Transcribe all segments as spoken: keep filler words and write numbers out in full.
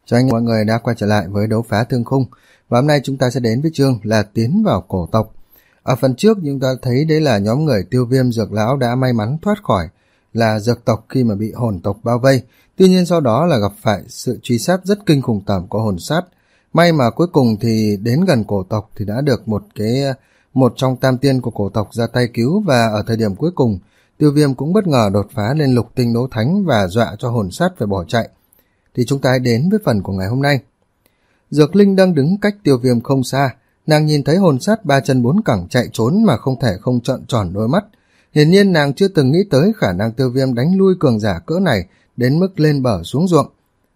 Chào anh mọi người đã quay trở lại với Đấu Phá Thương Khung. Và hôm nay chúng ta sẽ đến với chương là tiến vào cổ tộc. Ở phần trước chúng ta thấy đấy là nhóm người Tiêu Viêm Dược Lão đã may mắn thoát khỏi là dược tộc khi mà bị hồn tộc bao vây. Tuy nhiên sau đó là gặp phải sự truy sát rất kinh khủng tởm của hồn sát. May mà cuối cùng thì đến gần cổ tộc thì đã được một cái một trong tam tiên của cổ tộc ra tay cứu, và ở thời điểm cuối cùng Tiêu Viêm cũng bất ngờ đột phá lên lục tinh đấu thánh và dọa cho hồn sát phải bỏ chạy. Thì chúng ta hãy đến với phần của ngày hôm nay. Dược Linh đang đứng cách Tiêu Viêm không xa, nàng nhìn thấy hồn sát ba chân bốn cẳng chạy trốn mà không thể không trợn tròn đôi mắt. Hiển nhiên nàng chưa từng nghĩ tới khả năng Tiêu Viêm đánh lui cường giả cỡ này đến mức lên bờ xuống ruộng.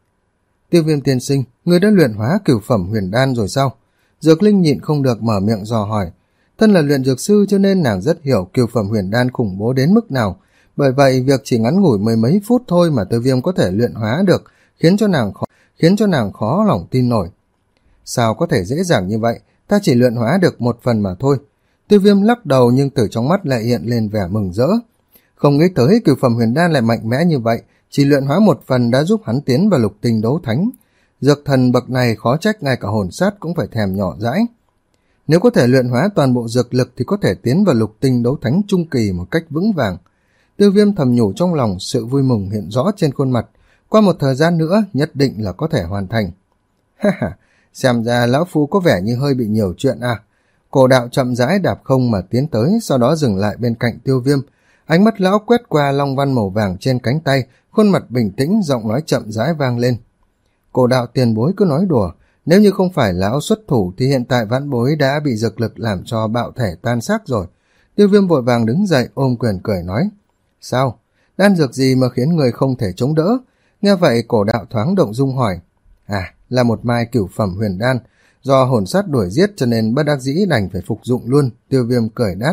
Tiêu Viêm tiên sinh, ngươi đã luyện hóa cửu phẩm huyền đan rồi sao? Dược Linh nhịn không được mở miệng dò hỏi. Thân là luyện dược sư cho nên nàng rất hiểu cửu phẩm huyền đan khủng bố đến mức nào. Bởi vậy việc chỉ ngắn ngủi mười mấy phút thôi mà Tiêu Viêm có thể luyện hóa được khiến cho nàng khó, khiến cho nàng khó lòng tin nổi. Sao có thể dễ dàng như vậy, ta chỉ luyện hóa được một phần mà thôi. Tiêu Viêm lắc đầu nhưng từ trong mắt lại hiện lên vẻ mừng rỡ. Không nghĩ tới cửu phẩm huyền đan lại mạnh mẽ như vậy, chỉ luyện hóa một phần đã giúp hắn tiến vào lục tinh đấu thánh. Dược thần bậc này khó trách ngay cả hồn sát cũng phải thèm nhỏ dãi. Nếu có thể luyện hóa toàn bộ dược lực thì có thể tiến vào lục tinh đấu thánh trung kỳ một cách vững vàng. Tiêu Viêm thầm nhủ trong lòng, sự vui mừng hiện rõ trên khuôn mặt. Qua một thời gian nữa nhất định là có thể hoàn thành. Ha ha, xem ra lão phu có vẻ như hơi bị nhiều chuyện à. Cổ đạo chậm rãi đạp không mà tiến tới, sau đó dừng lại bên cạnh Tiêu Viêm. Ánh mắt lão quét qua long văn màu vàng trên cánh tay, khuôn mặt bình tĩnh, giọng nói chậm rãi vang lên. Cổ đạo tiền bối cứ nói đùa, nếu như không phải lão xuất thủ thì hiện tại vãn bối đã bị dược lực làm cho bạo thể tan xác rồi. Tiêu Viêm vội vàng đứng dậy ôm quyền cười nói. Sao? Đan dược gì mà khiến người không thể chống đỡ? Nghe vậy cổ đạo thoáng động dung hỏi. À, là một mai cửu phẩm huyền đan, do hồn sát đuổi giết cho nên bất đắc dĩ đành phải phục dụng luôn. Tiêu Viêm cười đáp.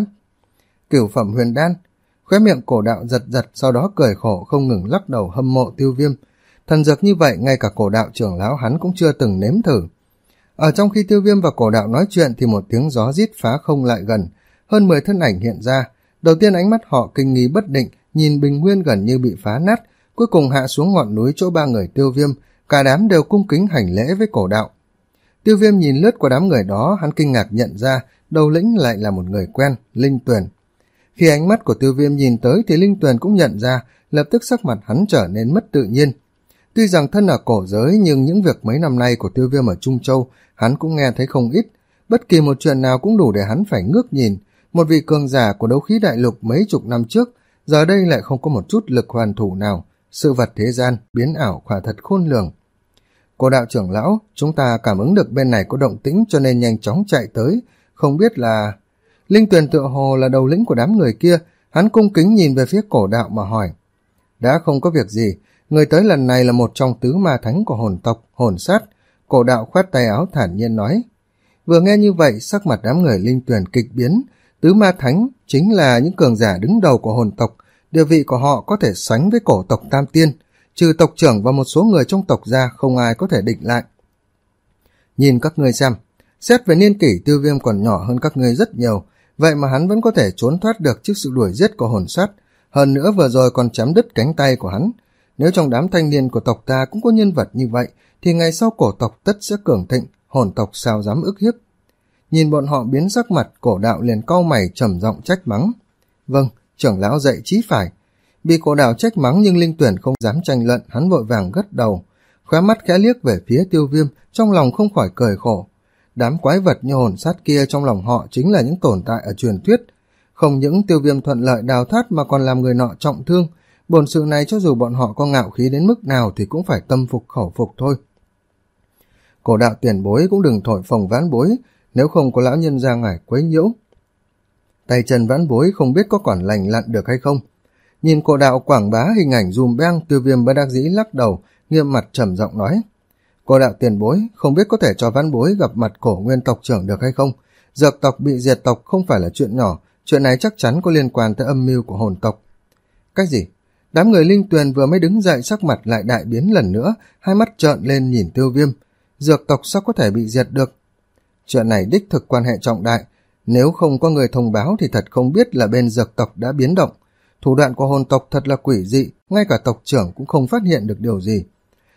Cửu phẩm huyền đan? Khóe miệng cổ đạo giật giật, sau đó cười khổ không ngừng lắc đầu hâm mộ Tiêu Viêm. Thần dược như vậy ngay cả cổ đạo trưởng lão hắn cũng chưa từng nếm thử. Ở trong khi Tiêu Viêm và cổ đạo nói chuyện thì một tiếng gió rít phá không lại gần, hơn mười thân ảnh hiện ra. Đầu tiên ánh mắt họ kinh nghi bất định, nhìn bình nguyên gần như bị phá nát, cuối cùng hạ xuống ngọn núi chỗ ba người Tiêu Viêm, cả đám đều cung kính hành lễ với cổ đạo. Tiêu Viêm nhìn lướt qua đám người đó, hắn kinh ngạc nhận ra đầu lĩnh lại là một người quen, Linh Tuyền. Khi ánh mắt của Tiêu Viêm nhìn tới thì Linh Tuyền cũng nhận ra, lập tức sắc mặt hắn trở nên mất tự nhiên. Tuy rằng thân ở cổ giới nhưng những việc mấy năm nay của Tiêu Viêm ở Trung Châu hắn cũng nghe thấy không ít, bất kỳ một chuyện nào cũng đủ để hắn phải ngước nhìn. Một vị cường giả của đấu khí đại lục mấy chục năm trước, giờ đây lại không có một chút lực hoàn thủ nào. Sự vật thế gian biến ảo quả thật khôn lường. Cô đạo trưởng lão, chúng ta cảm ứng được bên này có động tĩnh cho nên nhanh chóng chạy tới, không biết là... Linh Tuyền tựa hồ là đầu lĩnh của đám người kia, hắn cung kính nhìn về phía cổ đạo mà hỏi. Đã không có việc gì, người tới lần này là một trong tứ ma thánh của hồn tộc, hồn sát. Cổ đạo khoát tay áo thản nhiên nói. Vừa nghe như vậy, sắc mặt đám người Linh Tuyền kịch biến. Tứ ma thánh chính là những cường giả đứng đầu của hồn tộc, địa vị của họ có thể sánh với cổ tộc Tam Tiên, trừ tộc trưởng và một số người trong tộc ra không ai có thể địch lại. Nhìn các ngươi xem, xét về niên kỷ Tiêu Viêm còn nhỏ hơn các ngươi rất nhiều, vậy mà hắn vẫn có thể trốn thoát được trước sự đuổi giết của hồn sát, hơn nữa vừa rồi còn chém đứt cánh tay của hắn. Nếu trong đám thanh niên của tộc ta cũng có nhân vật như vậy, thì ngày sau cổ tộc tất sẽ cường thịnh, hồn tộc sao dám ức hiếp. Nhìn bọn họ biến sắc mặt, cổ đạo liền cau mày trầm giọng trách mắng. Vâng, trưởng lão dạy chí phải. Bị cổ đạo trách mắng nhưng Linh Tuyển không dám tranh luận, hắn vội vàng gật đầu, khóe mắt khẽ liếc về phía Tiêu Viêm, trong lòng không khỏi cười khổ. Đám quái vật như hồn sát kia trong lòng họ chính là những tồn tại ở truyền thuyết. Không những Tiêu Viêm thuận lợi đào thoát mà còn làm người nọ trọng thương. Bổn sự này cho dù bọn họ có ngạo khí đến mức nào thì cũng phải tâm phục khẩu phục thôi. Cổ đạo tiền bối cũng đừng thổi phồng vãn bối, nếu không có lão nhân ra ngải quấy nhiễu. Tay chân vãn bối không biết có còn lành lặn được hay không. Nhìn cổ đạo quảng bá hình ảnh dùm beng, Tiêu Viêm bất đắc dĩ lắc đầu, nghiêm mặt trầm giọng nói. Cổ đạo tiền bối, không biết có thể cho vãn bối gặp mặt cổ nguyên tộc trưởng được hay không? Dược tộc bị diệt tộc không phải là chuyện nhỏ, chuyện này chắc chắn có liên quan tới âm mưu của hồn tộc. Cách gì? Đám người Linh Tuyền vừa mới đứng dậy sắc mặt lại đại biến lần nữa, hai mắt trợn lên nhìn Tiêu Viêm. Dược tộc sao có thể bị diệt được? Chuyện này đích thực quan hệ trọng đại, nếu không có người thông báo thì thật không biết là bên dược tộc đã biến động. Thủ đoạn của hồn tộc thật là quỷ dị, ngay cả tộc trưởng cũng không phát hiện được điều gì.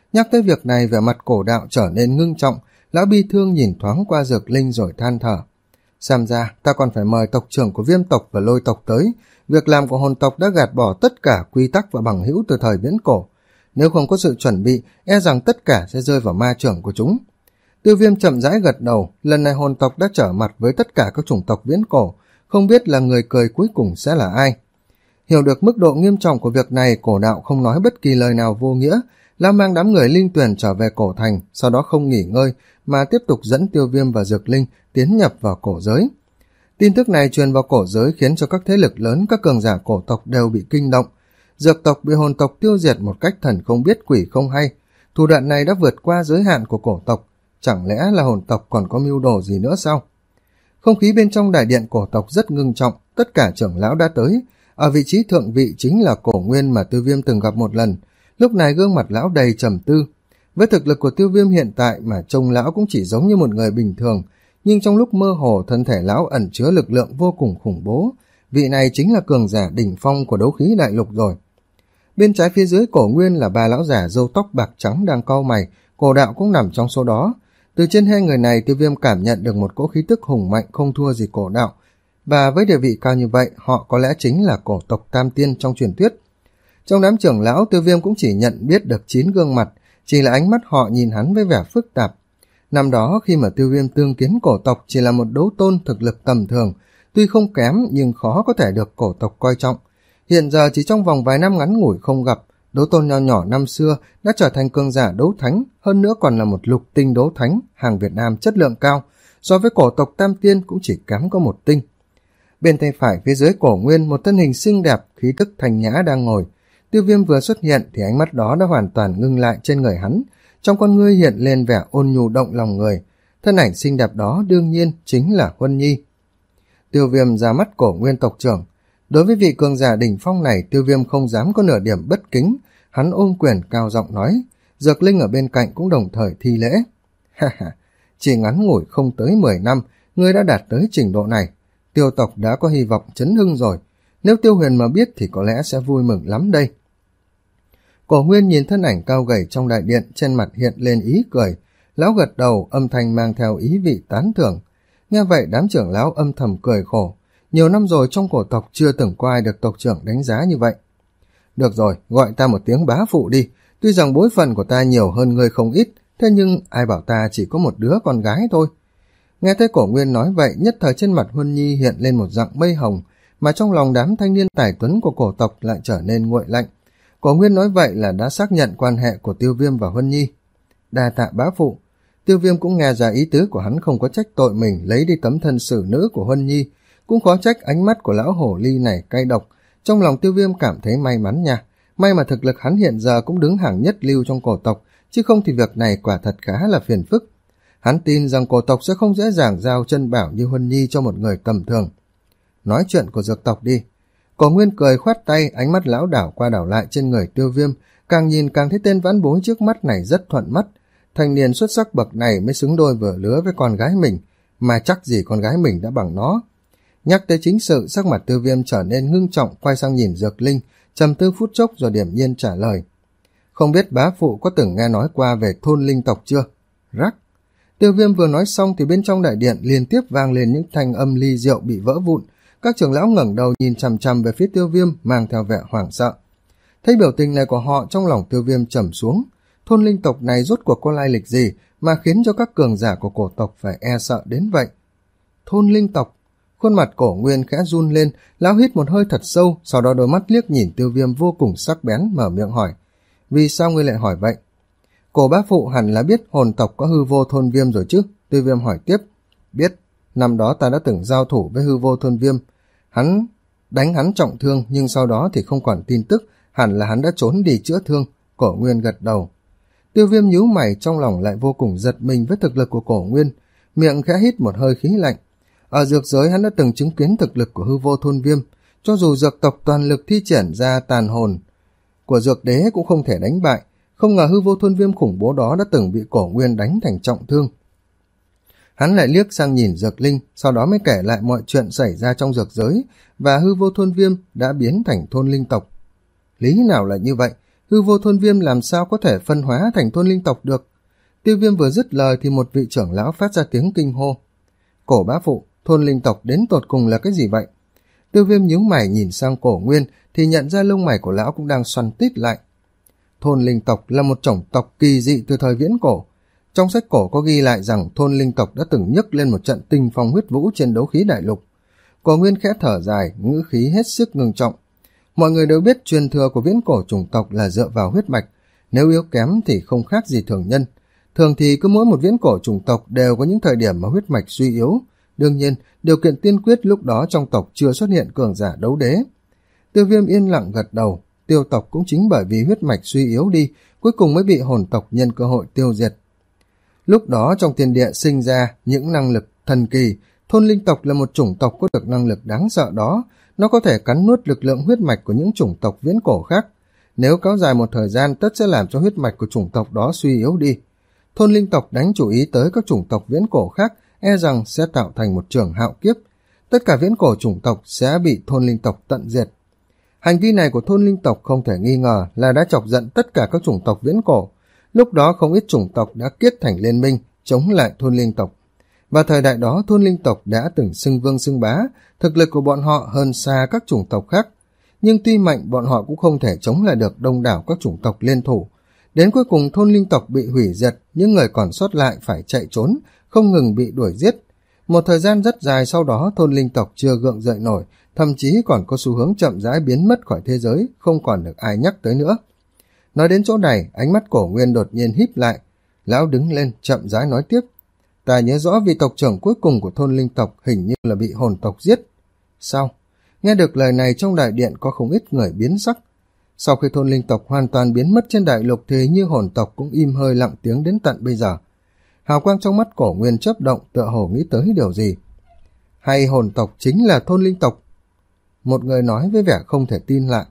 Nhắc tới việc này, vẻ mặt Cổ Đạo trở nên ngưng trọng, lão bi thương nhìn thoáng qua Dược Linh rồi than thở. Xem ra ta còn phải mời tộc trưởng của Viêm tộc và Lôi tộc tới. Việc làm của hồn tộc đã gạt bỏ tất cả quy tắc và bằng hữu từ thời viễn cổ. Nếu không có sự chuẩn bị, e rằng tất cả sẽ rơi vào ma trưởng của chúng. Tiêu Viêm chậm rãi gật đầu, lần này hồn tộc đã trở mặt với tất cả các chủng tộc viễn cổ, không biết là người cười cuối cùng sẽ là ai. Hiểu được mức độ nghiêm trọng của việc này, Cổ Đạo không nói bất kỳ lời nào vô nghĩa, lão mang đám người Linh Tuyền trở về cổ thành, sau đó không nghỉ ngơi mà tiếp tục dẫn Tiêu Viêm và Dược Linh tiến nhập vào cổ giới. Tin tức này truyền vào cổ giới khiến cho các thế lực lớn, các cường giả cổ tộc đều bị kinh động. Dược tộc bị hồn tộc tiêu diệt một cách thần không biết quỷ không hay. Thủ đoạn này đã vượt qua giới hạn của cổ tộc. Chẳng lẽ là hồn tộc còn có mưu đồ gì nữa sao? Không khí bên trong đại điện cổ tộc rất ngưng trọng, tất cả trưởng lão đã tới. Ở vị trí thượng vị chính là Cổ Nguyên mà Tiêu Viêm từng gặp một lần. Lúc này gương mặt lão đầy trầm tư. Với thực lực của Tiêu Viêm hiện tại mà trông lão cũng chỉ giống như một người bình thường, nhưng trong lúc mơ hồ thân thể lão ẩn chứa lực lượng vô cùng khủng bố. Vị này chính là cường giả đỉnh phong của đấu khí đại lục rồi. Bên trái phía dưới Cổ Nguyên là ba lão giả râu tóc bạc trắng đang cau mày, Cổ Đạo cũng nằm trong số đó. Từ trên hai người này, Tiêu Viêm cảm nhận được một cỗ khí tức hùng mạnh không thua gì Cổ Đạo, và với địa vị cao như vậy, họ có lẽ chính là cổ tộc Tam Tiên trong truyền thuyết. Trong đám trưởng lão, Tiêu Viêm cũng chỉ nhận biết được chín gương mặt, chỉ là ánh mắt họ nhìn hắn với vẻ phức tạp. Năm đó khi mà Tiêu Viêm tương kiến cổ tộc chỉ là một đấu tôn thực lực tầm thường, tuy không kém nhưng khó có thể được cổ tộc coi trọng. Hiện giờ chỉ trong vòng vài năm ngắn ngủi không gặp, đấu tôn nho nhỏ năm xưa đã trở thành cường giả đấu thánh, hơn nữa còn là một lục tinh đấu thánh, hàng Việt Nam chất lượng cao, so với cổ tộc Tam Tiên cũng chỉ kém có một tinh. Bên tay phải phía dưới Cổ Nguyên, một thân hình xinh đẹp, khí tức thanh nhã đang ngồi. Tiêu Viêm vừa xuất hiện thì ánh mắt đó đã hoàn toàn ngưng lại trên người hắn, trong con ngươi hiện lên vẻ ôn nhu động lòng người. Thân ảnh xinh đẹp đó đương nhiên chính là Huân Nhi. Tiêu Viêm ra mắt Cổ Nguyên tộc trưởng. Đối với vị cường giả đỉnh phong này, Tiêu Viêm không dám có nửa điểm bất kính, hắn ôm quyền cao giọng nói. Dược Linh ở bên cạnh cũng đồng thời thi lễ. Ha ha, chỉ ngắn ngủi không tới mười năm, ngươi đã đạt tới trình độ này. Tiêu tộc đã có hy vọng chấn hưng rồi, nếu Tiêu Huyền mà biết thì có lẽ sẽ vui mừng lắm đây. Cổ Nguyên nhìn thân ảnh cao gầy trong đại điện, trên mặt hiện lên ý cười. Lão gật đầu, âm thanh mang theo ý vị tán thưởng. Nghe vậy đám trưởng lão âm thầm cười khổ. Nhiều năm rồi trong cổ tộc chưa từng có ai được tộc trưởng đánh giá như vậy. Được rồi, gọi ta một tiếng bá phụ đi. Tuy rằng bối phận của ta nhiều hơn ngươi không ít, thế nhưng ai bảo ta chỉ có một đứa con gái thôi. Nghe thấy Cổ Nguyên nói vậy, nhất thời trên mặt Huân Nhi hiện lên một dạng mây hồng, mà trong lòng đám thanh niên tài tuấn của cổ tộc lại trở nên nguội lạnh. Cổ Nguyên nói vậy là đã xác nhận quan hệ của Tiêu Viêm và Huân Nhi. Đa tạ bá phụ. Tiêu Viêm cũng nghe ra ý tứ của hắn không có trách tội mình lấy đi tấm thân xử nữ của Huân Nhi, cũng khó trách ánh mắt của lão hổ ly này cay độc. Trong lòng Tiêu Viêm cảm thấy may mắn nha, may mà thực lực hắn hiện giờ cũng đứng hàng nhất lưu trong cổ tộc, chứ không thì việc này quả thật khá là phiền phức. Hắn tin rằng cổ tộc sẽ không dễ dàng giao chân bảo như Huân Nhi cho một người tầm thường. Nói chuyện của dược tộc đi. Cổ Nguyên cười khoát tay, ánh mắt lão đảo qua đảo lại trên người Tiêu Viêm, càng nhìn càng thấy tên vãn bối trước mắt này rất thuận mắt. Thanh niên xuất sắc bậc này mới xứng đôi vừa lứa với con gái mình, mà chắc gì con gái mình đã bằng nó. Nhắc tới chính sự, sắc mặt Tiêu Viêm trở nên ngưng trọng, quay sang nhìn Dược Linh, trầm tư phút chốc rồi điềm nhiên trả lời. Không biết bá phụ có từng nghe nói qua về thôn linh tộc chưa? Rắc. Tiêu Viêm vừa nói xong thì bên trong đại điện liên tiếp vang lên những thanh âm ly rượu bị vỡ vụn. Các trưởng lão ngẩng đầu nhìn chằm chằm về phía Tiêu Viêm, mang theo vẻ hoảng sợ. Thấy biểu tình này của họ, trong lòng Tiêu Viêm trầm xuống. Thôn linh tộc này rốt cuộc có lai lịch gì mà khiến cho các cường giả của cổ tộc phải e sợ đến vậy? Thôn linh tộc. Khuôn mặt Cổ Nguyên khẽ run lên, lão hít một hơi thật sâu, sau đó đôi mắt liếc nhìn Tiêu Viêm vô cùng sắc bén, mở miệng hỏi. Vì sao ngươi lại hỏi vậy? Cổ bá phụ hẳn là biết hồn tộc có hư vô thôn viêm rồi chứ? Tiêu Viêm hỏi tiếp. Biết, năm đó ta đã từng giao thủ với hư vô thôn viêm. Hắn đánh hắn trọng thương, nhưng sau đó thì không còn tin tức, hẳn là hắn đã trốn đi chữa thương. Cổ Nguyên gật đầu. Tiêu Viêm nhíu mày, trong lòng lại vô cùng giật mình với thực lực của Cổ Nguyên, miệng khẽ hít một hơi khí lạnh. Ở dược giới hắn đã từng chứng kiến thực lực của hư vô thôn viêm, cho dù dược tộc toàn lực thi triển ra tàn hồn của dược đế cũng không thể đánh bại. Không ngờ hư vô thôn viêm khủng bố đó đã từng bị Cổ Nguyên đánh thành trọng thương. Hắn lại liếc sang nhìn Dược Linh, sau đó mới kể lại mọi chuyện xảy ra trong dược giới, và hư vô thôn viêm đã biến thành thôn linh tộc. Lý nào là như vậy? hư vô thôn viêm làm sao có thể phân hóa thành thôn linh tộc được. Tiêu Viêm vừa dứt lời thì một vị trưởng lão phát ra tiếng kinh hô. Cổ bá phụ, thôn linh tộc đến tột cùng là cái gì vậy? Tiêu Viêm nhíu mày nhìn sang Cổ Nguyên thì nhận ra lông mày của lão cũng đang xoăn tít lại. Thôn linh tộc là một chủng tộc kỳ dị từ thời viễn cổ. Trong sách cổ có ghi lại rằng thôn linh tộc đã từng nhấc lên một trận tinh phong huyết vũ trên đấu khí đại lục. Cổ Nguyên khẽ thở dài, ngữ khí hết sức ngưng trọng. Mọi người đều biết truyền thừa của viễn cổ chủng tộc là dựa vào huyết mạch, nếu yếu kém thì không khác gì thường nhân. Thường thì cứ mỗi một viễn cổ chủng tộc đều có những thời điểm mà huyết mạch suy yếu. Đương nhiên, điều kiện tiên quyết lúc đó trong tộc chưa xuất hiện cường giả đấu đế. Tiêu Viêm yên lặng gật đầu. Tiêu tộc cũng chính bởi vì huyết mạch suy yếu đi, cuối cùng mới bị hồn tộc nhân cơ hội tiêu diệt. Lúc đó trong thiên địa sinh ra những năng lực thần kỳ. Thôn linh tộc là một chủng tộc có được năng lực đáng sợ đó. Nó có thể cắn nuốt lực lượng huyết mạch của những chủng tộc viễn cổ khác. Nếu kéo dài một thời gian, tất sẽ làm cho huyết mạch của chủng tộc đó suy yếu đi. Thôn linh tộc đánh chú ý tới các chủng tộc viễn cổ khác, e rằng sẽ tạo thành một trường hạo kiếp. Tất cả viễn cổ chủng tộc sẽ bị thôn linh tộc tận diệt. Hành vi này của thôn linh tộc không thể nghi ngờ là đã chọc giận tất cả các chủng tộc viễn cổ. Lúc đó không ít chủng tộc đã kết thành liên minh chống lại thôn linh tộc. Và thời đại đó thôn linh tộc đã từng xưng vương xưng bá, thực lực của bọn họ hơn xa các chủng tộc khác. Nhưng tuy mạnh, bọn họ cũng không thể chống lại được đông đảo các chủng tộc liên thủ. Đến cuối cùng thôn linh tộc bị hủy diệt, những người còn sót lại phải chạy trốn, không ngừng bị đuổi giết. Một thời gian rất dài sau đó thôn linh tộc chưa gượng dậy nổi, thậm chí còn có xu hướng chậm rãi biến mất khỏi thế giới, không còn được ai nhắc tới nữa. Nói đến chỗ này, ánh mắt Cổ Nguyên đột nhiên híp lại. Lão đứng lên, chậm rãi nói tiếp. Ta nhớ rõ vị tộc trưởng cuối cùng của thôn linh tộc hình như là bị hồn tộc giết. Sao? Nghe được lời này trong đại điện có không ít người biến sắc. Sau khi thôn linh tộc hoàn toàn biến mất trên đại lục thì như hồn tộc cũng im hơi lặng tiếng đến tận bây giờ. Hào quang trong mắt Cổ Nguyên chớp động, tựa hồ nghĩ tới điều gì. Hay hồn tộc chính là thôn linh tộc? Một người nói với vẻ không thể tin lại.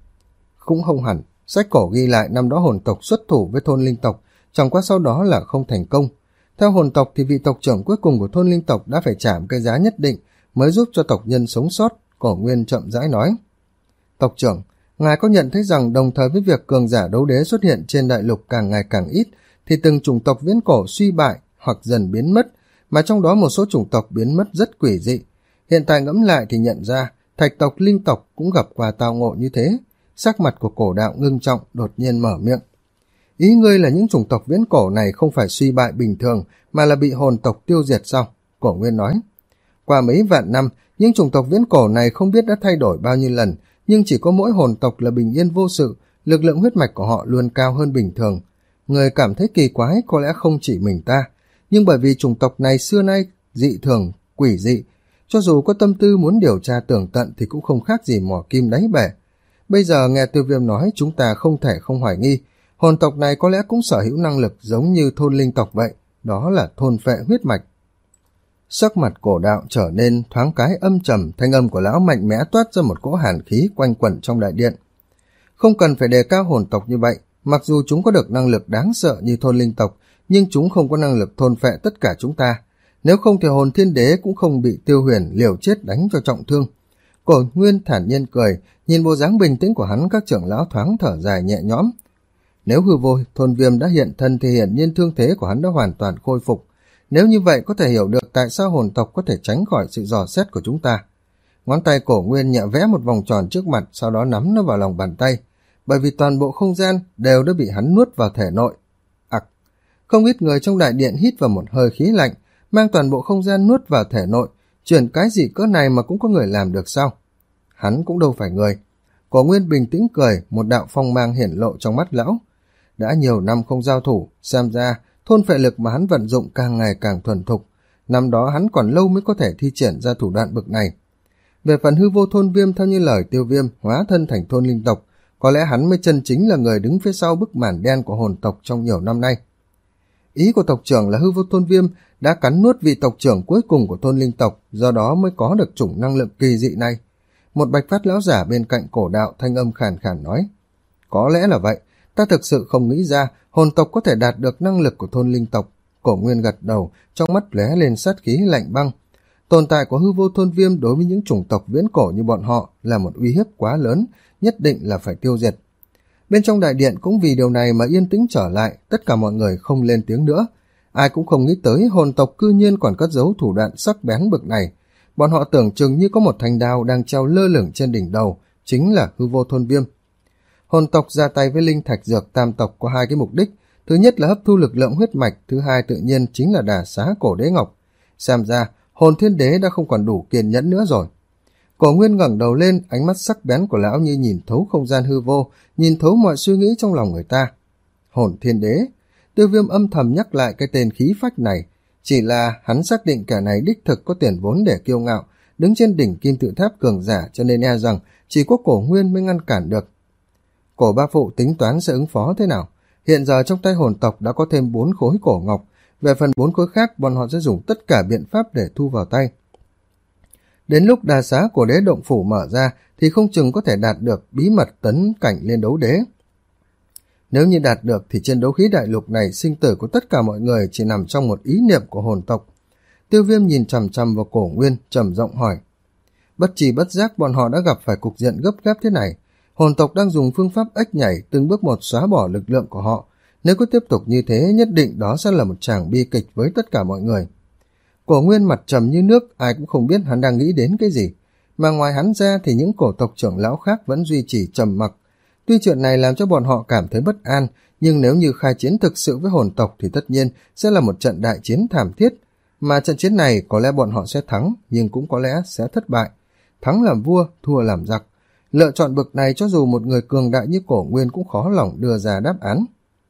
Cũng không hẳn, sách cổ ghi lại năm đó hồn tộc xuất thủ với thôn linh tộc, chẳng qua sau đó là không thành công. Theo hồn tộc thì vị tộc trưởng cuối cùng của thôn linh tộc đã phải trả một cái giá nhất định mới giúp cho tộc nhân sống sót. Cổ Nguyên chậm rãi nói. Tộc trưởng, ngài có nhận thấy rằng đồng thời với việc cường giả đấu đế xuất hiện trên đại lục càng ngày càng ít, thì từng chủng tộc viễn cổ suy bại hoặc dần biến mất, mà trong đó một số chủng tộc biến mất rất quỷ dị. Hiện tại ngẫm lại thì nhận ra, thạch tộc, linh tộc cũng gặp qua tao ngộ như thế. Sắc mặt của Cổ Đạo ngưng trọng, đột nhiên mở miệng. Ý ngươi là những chủng tộc viễn cổ này không phải suy bại bình thường, mà là bị hồn tộc tiêu diệt sao? Cổ Nguyên nói. Qua mấy vạn năm, những chủng tộc viễn cổ này không biết đã thay đổi bao nhiêu lần, nhưng chỉ có mỗi hồn tộc là bình yên vô sự, lực lượng huyết mạch của họ luôn cao hơn bình thường. Người cảm thấy kỳ quái có lẽ không chỉ mình ta, nhưng bởi vì chủng tộc này xưa nay dị thường, quỷ dị, cho dù có tâm tư muốn điều tra tường tận thì cũng không khác gì mỏ kim đáy bể. Bây giờ nghe Tiêu Viêm nói, chúng ta không thể không hoài nghi, hồn tộc này có lẽ cũng sở hữu năng lực giống như thôn linh tộc vậy, đó là thôn phệ huyết mạch. Sắc mặt Cổ Đạo trở nên thoáng cái âm trầm, thanh âm của lão mạnh mẽ toát ra một cỗ hàn khí quanh quẩn trong đại điện. Không cần phải đề cao hồn tộc như vậy, mặc dù chúng có được năng lực đáng sợ như thôn linh tộc, nhưng chúng không có năng lực thôn phệ tất cả chúng ta. Nếu không thì hồn thiên đế cũng không bị Tiêu Huyền liều chết đánh cho trọng thương. Cổ Nguyên thản nhiên cười, nhìn bộ dáng bình tĩnh của hắn, các trưởng lão thoáng thở dài nhẹ nhõm. Nếu hư vô thôn viêm đã hiện thân thì hiển nhiên thương thế của hắn đã hoàn toàn khôi phục. Nếu như vậy có thể hiểu được tại sao hồn tộc có thể tránh khỏi sự dò xét của chúng ta. Ngón tay Cổ Nguyên nhẹ vẽ một vòng tròn trước mặt, sau đó nắm nó vào lòng bàn tay, bởi vì toàn bộ không gian đều đã bị hắn nuốt vào thể nội. Ặc! Không ít người trong đại điện hít vào một hơi khí lạnh, mang toàn bộ không gian nuốt vào thể nội, chuyển cái gì cỡ này mà cũng có người làm được sao? Hắn cũng đâu phải người. Cổ Nguyên bình tĩnh cười, một đạo phong mang hiển lộ trong mắt lão. Đã nhiều năm không giao thủ, xem ra thôn phệ lực mà hắn vận dụng càng ngày càng thuần thục. Năm đó hắn còn lâu mới có thể thi triển ra thủ đoạn bực này. Về phần hư vô thôn viêm, theo như lời Tiêu Viêm hóa thân thành thôn linh tộc, có lẽ hắn mới chân chính là người đứng phía sau bức màn đen của hồn tộc trong nhiều năm nay. Ý của tộc trưởng là hư vô thôn viêm đã cắn nuốt vị tộc trưởng cuối cùng của thôn linh tộc, do đó mới có được chủng năng lượng kỳ dị này. Một bạch phát lão giả bên cạnh Cổ Đạo thanh âm khàn khàn nói. Có lẽ là vậy, ta thực sự không nghĩ ra hồn tộc có thể đạt được năng lực của thôn linh tộc. Cổ Nguyên gật đầu, trong mắt lóe lên sát khí lạnh băng. Tồn tại của hư vô thôn viêm đối với những chủng tộc viễn cổ như bọn họ là một uy hiếp quá lớn, nhất định là phải tiêu diệt. Bên trong đại điện cũng vì điều này mà yên tĩnh trở lại, tất cả mọi người không lên tiếng nữa. Ai cũng không nghĩ tới hồn tộc cư nhiên còn cất giấu thủ đoạn sắc bén bực này. Bọn họ tưởng chừng như có một thanh đao đang treo lơ lửng trên đỉnh đầu, chính là hư vô thôn viêm. Hồn tộc ra tay với linh thạch dược tam tộc có hai cái mục đích. Thứ nhất là hấp thu lực lượng huyết mạch, thứ hai tự nhiên chính là đả xá cổ đế ngọc. Xem ra, hồn thiên đế đã không còn đủ kiên nhẫn nữa rồi. Cổ Nguyên ngẩng đầu lên, ánh mắt sắc bén của lão như nhìn thấu không gian hư vô, nhìn thấu mọi suy nghĩ trong lòng người ta. Hồn thiên đế, Tiêu Viêm âm thầm nhắc lại cái tên khí phách này, chỉ là hắn xác định kẻ này đích thực có tiền vốn để kiêu ngạo, đứng trên đỉnh kim tự tháp cường giả, cho nên e rằng chỉ có Cổ Nguyên mới ngăn cản được. Cổ ba phụ tính toán sẽ ứng phó thế nào? Hiện giờ trong tay hồn tộc đã có thêm bốn khối cổ ngọc, về phần bốn khối khác bọn họ sẽ dùng tất cả biện pháp để thu vào tay. Đến lúc đà xá của đế động phủ mở ra thì không chừng có thể đạt được bí mật tấn cảnh lên đấu đế. Nếu như đạt được thì trên đấu khí đại lục này sinh tử của tất cả mọi người chỉ nằm trong một ý niệm của hồn tộc. Tiêu Viêm nhìn chằm chằm vào Cổ Nguyên, trầm giọng hỏi. Bất trì bất giác bọn họ đã gặp phải cục diện gấp gáp thế này. Hồn tộc đang dùng phương pháp ếch nhảy từng bước một xóa bỏ lực lượng của họ. Nếu cứ tiếp tục như thế, nhất định đó sẽ là một tràng bi kịch với tất cả mọi người. Cổ Nguyên mặt trầm như nước, ai cũng không biết hắn đang nghĩ đến cái gì. Mà ngoài hắn ra thì những cổ tộc trưởng lão khác vẫn duy trì trầm mặc. Tuy chuyện này làm cho bọn họ cảm thấy bất an, nhưng nếu như khai chiến thực sự với hồn tộc thì tất nhiên sẽ là một trận đại chiến thảm thiết. Mà trận chiến này có lẽ bọn họ sẽ thắng, nhưng cũng có lẽ sẽ thất bại. Thắng làm vua, thua làm giặc. Lựa chọn bực này cho dù một người cường đại như Cổ Nguyên cũng khó lòng đưa ra đáp án.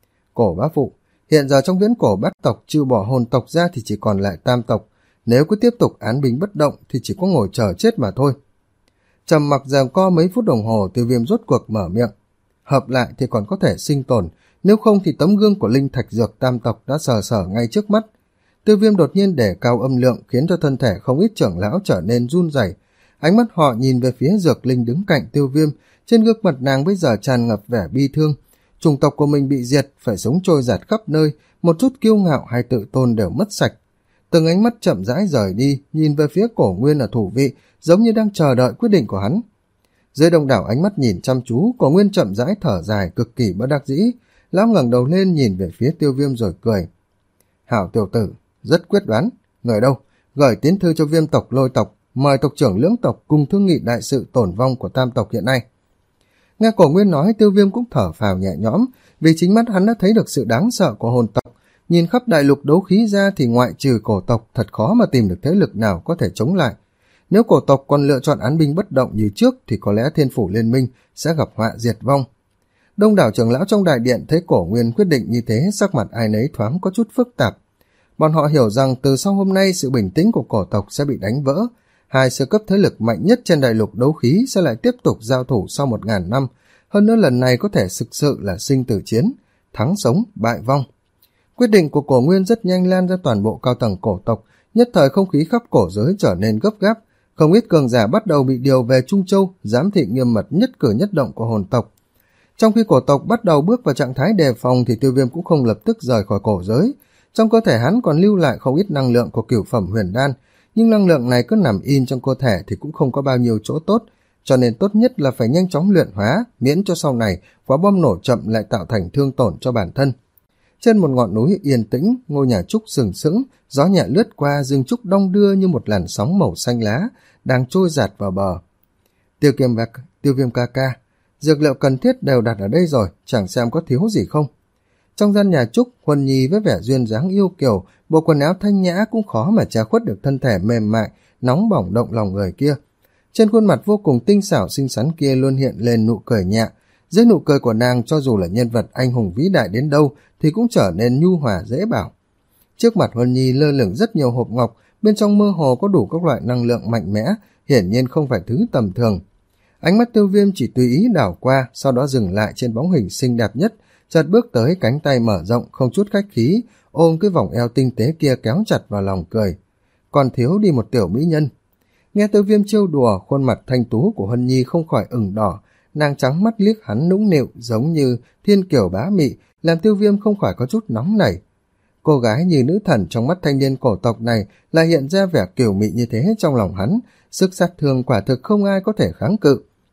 Cổ bá phụ, hiện giờ trong viễn cổ bát tộc trừ bỏ hồn tộc ra thì chỉ còn lại tam tộc. Nếu cứ tiếp tục án binh bất động thì chỉ có ngồi chờ chết mà thôi. Trầm mặc giằng co mấy phút đồng hồ, Tiêu Viêm rốt cuộc mở miệng. Hợp lại thì còn có thể sinh tồn, nếu không thì tấm gương của linh thạch dược tam tộc đã sờ sờ ngay trước mắt. Tiêu Viêm đột nhiên để cao âm lượng khiến cho thân thể không ít trưởng lão trở nên run rẩy. Ánh mắt họ nhìn về phía Dược Linh đứng cạnh Tiêu Viêm, trên gương mặt nàng bây giờ tràn ngập vẻ bi thương. Chủng tộc của mình bị diệt, phải sống trôi dạt khắp nơi, một chút kiêu ngạo hay tự tôn đều mất sạch. Từng ánh mắt chậm rãi rời đi, nhìn về phía Cổ Nguyên ở thủ vị, giống như đang chờ đợi quyết định của hắn. Dưới đông đảo ánh mắt nhìn chăm chú, Cổ Nguyên chậm rãi thở dài, cực kỳ bất đắc dĩ. Lão ngẩng đầu lên nhìn về phía Tiêu Viêm rồi cười. Hảo tiểu tử, rất quyết đoán. Người đâu? Gửi tiến thư cho Viêm tộc, Lôi tộc, mời tộc trưởng Lưỡng tộc cùng thương nghị đại sự tổn vong của tam tộc hiện nay. Nghe Cổ Nguyên nói, Tiêu Viêm cũng thở phào nhẹ nhõm, vì chính mắt hắn đã thấy được sự đáng sợ của hồn tộc. Nhìn khắp đại lục đấu khí ra thì ngoại trừ cổ tộc thật khó mà tìm được thế lực nào có thể chống lại. Nếu cổ tộc còn lựa chọn án binh bất động như trước thì có lẽ Thiên Phủ Liên Minh sẽ gặp họa diệt vong. Đông đảo trưởng lão trong đại điện thấy Cổ Nguyên quyết định như thế, sắc mặt ai nấy thoáng có chút phức tạp. Bọn họ hiểu rằng từ sau hôm nay sự bình tĩnh của cổ tộc sẽ bị đánh vỡ. Hai sơ cấp thế lực mạnh nhất trên đại lục đấu khí sẽ lại tiếp tục giao thủ sau một ngàn năm. Hơn nữa lần này có thể thực sự là sinh tử chiến, thắng sống, bại vong. Quyết định của Cổ Nguyên rất nhanh lan ra toàn bộ cao tầng cổ tộc, nhất thời không khí khắp cổ giới trở nên gấp gáp. Không ít cường giả bắt đầu bị điều về Trung Châu, giám thị nghiêm mật nhất cử nhất động của hồn tộc. Trong khi cổ tộc bắt đầu bước vào trạng thái đề phòng thì Tiêu Viêm cũng không lập tức rời khỏi cổ giới. Trong cơ thể hắn còn lưu lại không ít năng lượng của cửu phẩm huyền đan, nhưng năng lượng này cứ nằm in trong cơ thể thì cũng không có bao nhiêu chỗ tốt, cho nên tốt nhất là phải nhanh chóng luyện hóa, miễn cho sau này quả bom nổ chậm lại tạo thành thương tổn cho bản thân. Trên một ngọn núi yên tĩnh, ngôi nhà trúc sừng sững, gió nhẹ lướt qua, rừng trúc đong đưa như một làn sóng màu xanh lá, đang trôi dạt vào bờ. Tiêu Kiêm bạc, Tiêu Viêm ca ca, dược liệu cần thiết đều đặt ở đây rồi, chẳng xem có thiếu gì không. Trong gian nhà trúc, Huân Nhi với vẻ duyên dáng yêu kiều, bộ quần áo thanh nhã cũng khó mà che khuất được thân thể mềm mại, nóng bỏng động lòng người kia. Trên khuôn mặt vô cùng tinh xảo xinh xắn kia luôn hiện lên nụ cười nhẹ. Dưới nụ cười của nàng, cho dù là nhân vật anh hùng vĩ đại đến đâu thì cũng trở nên nhu hòa dễ bảo. Trước mặt Huân Nhi lơ lửng rất nhiều hộp ngọc, bên trong mơ hồ có đủ các loại năng lượng mạnh mẽ, hiển nhiên không phải thứ tầm thường. Ánh mắt Tiêu Viêm chỉ tùy ý đảo qua, sau đó dừng lại trên bóng hình xinh đẹp nhất, chợt bước tới, cánh tay mở rộng không chút khách khí, ôm cái vòng eo tinh tế kia kéo chặt vào lòng cười. Còn thiếu đi một tiểu mỹ nhân. Nghe Tiêu Viêm trêu đùa, khuôn mặt thanh tú của Huân Nhi không khỏi ửng đỏ, nàng trắng mắt liếc hắn nũng nịu giống như thiên kiều bá mị, làm Tiêu Viêm không khỏi có chút nóng nảy. Cô gái như nữ thần trong mắt thanh niên cổ tộc này là hiện ra vẻ kiều mị như thế trong lòng hắn, sức sát thương quả thực không ai có thể kháng cự.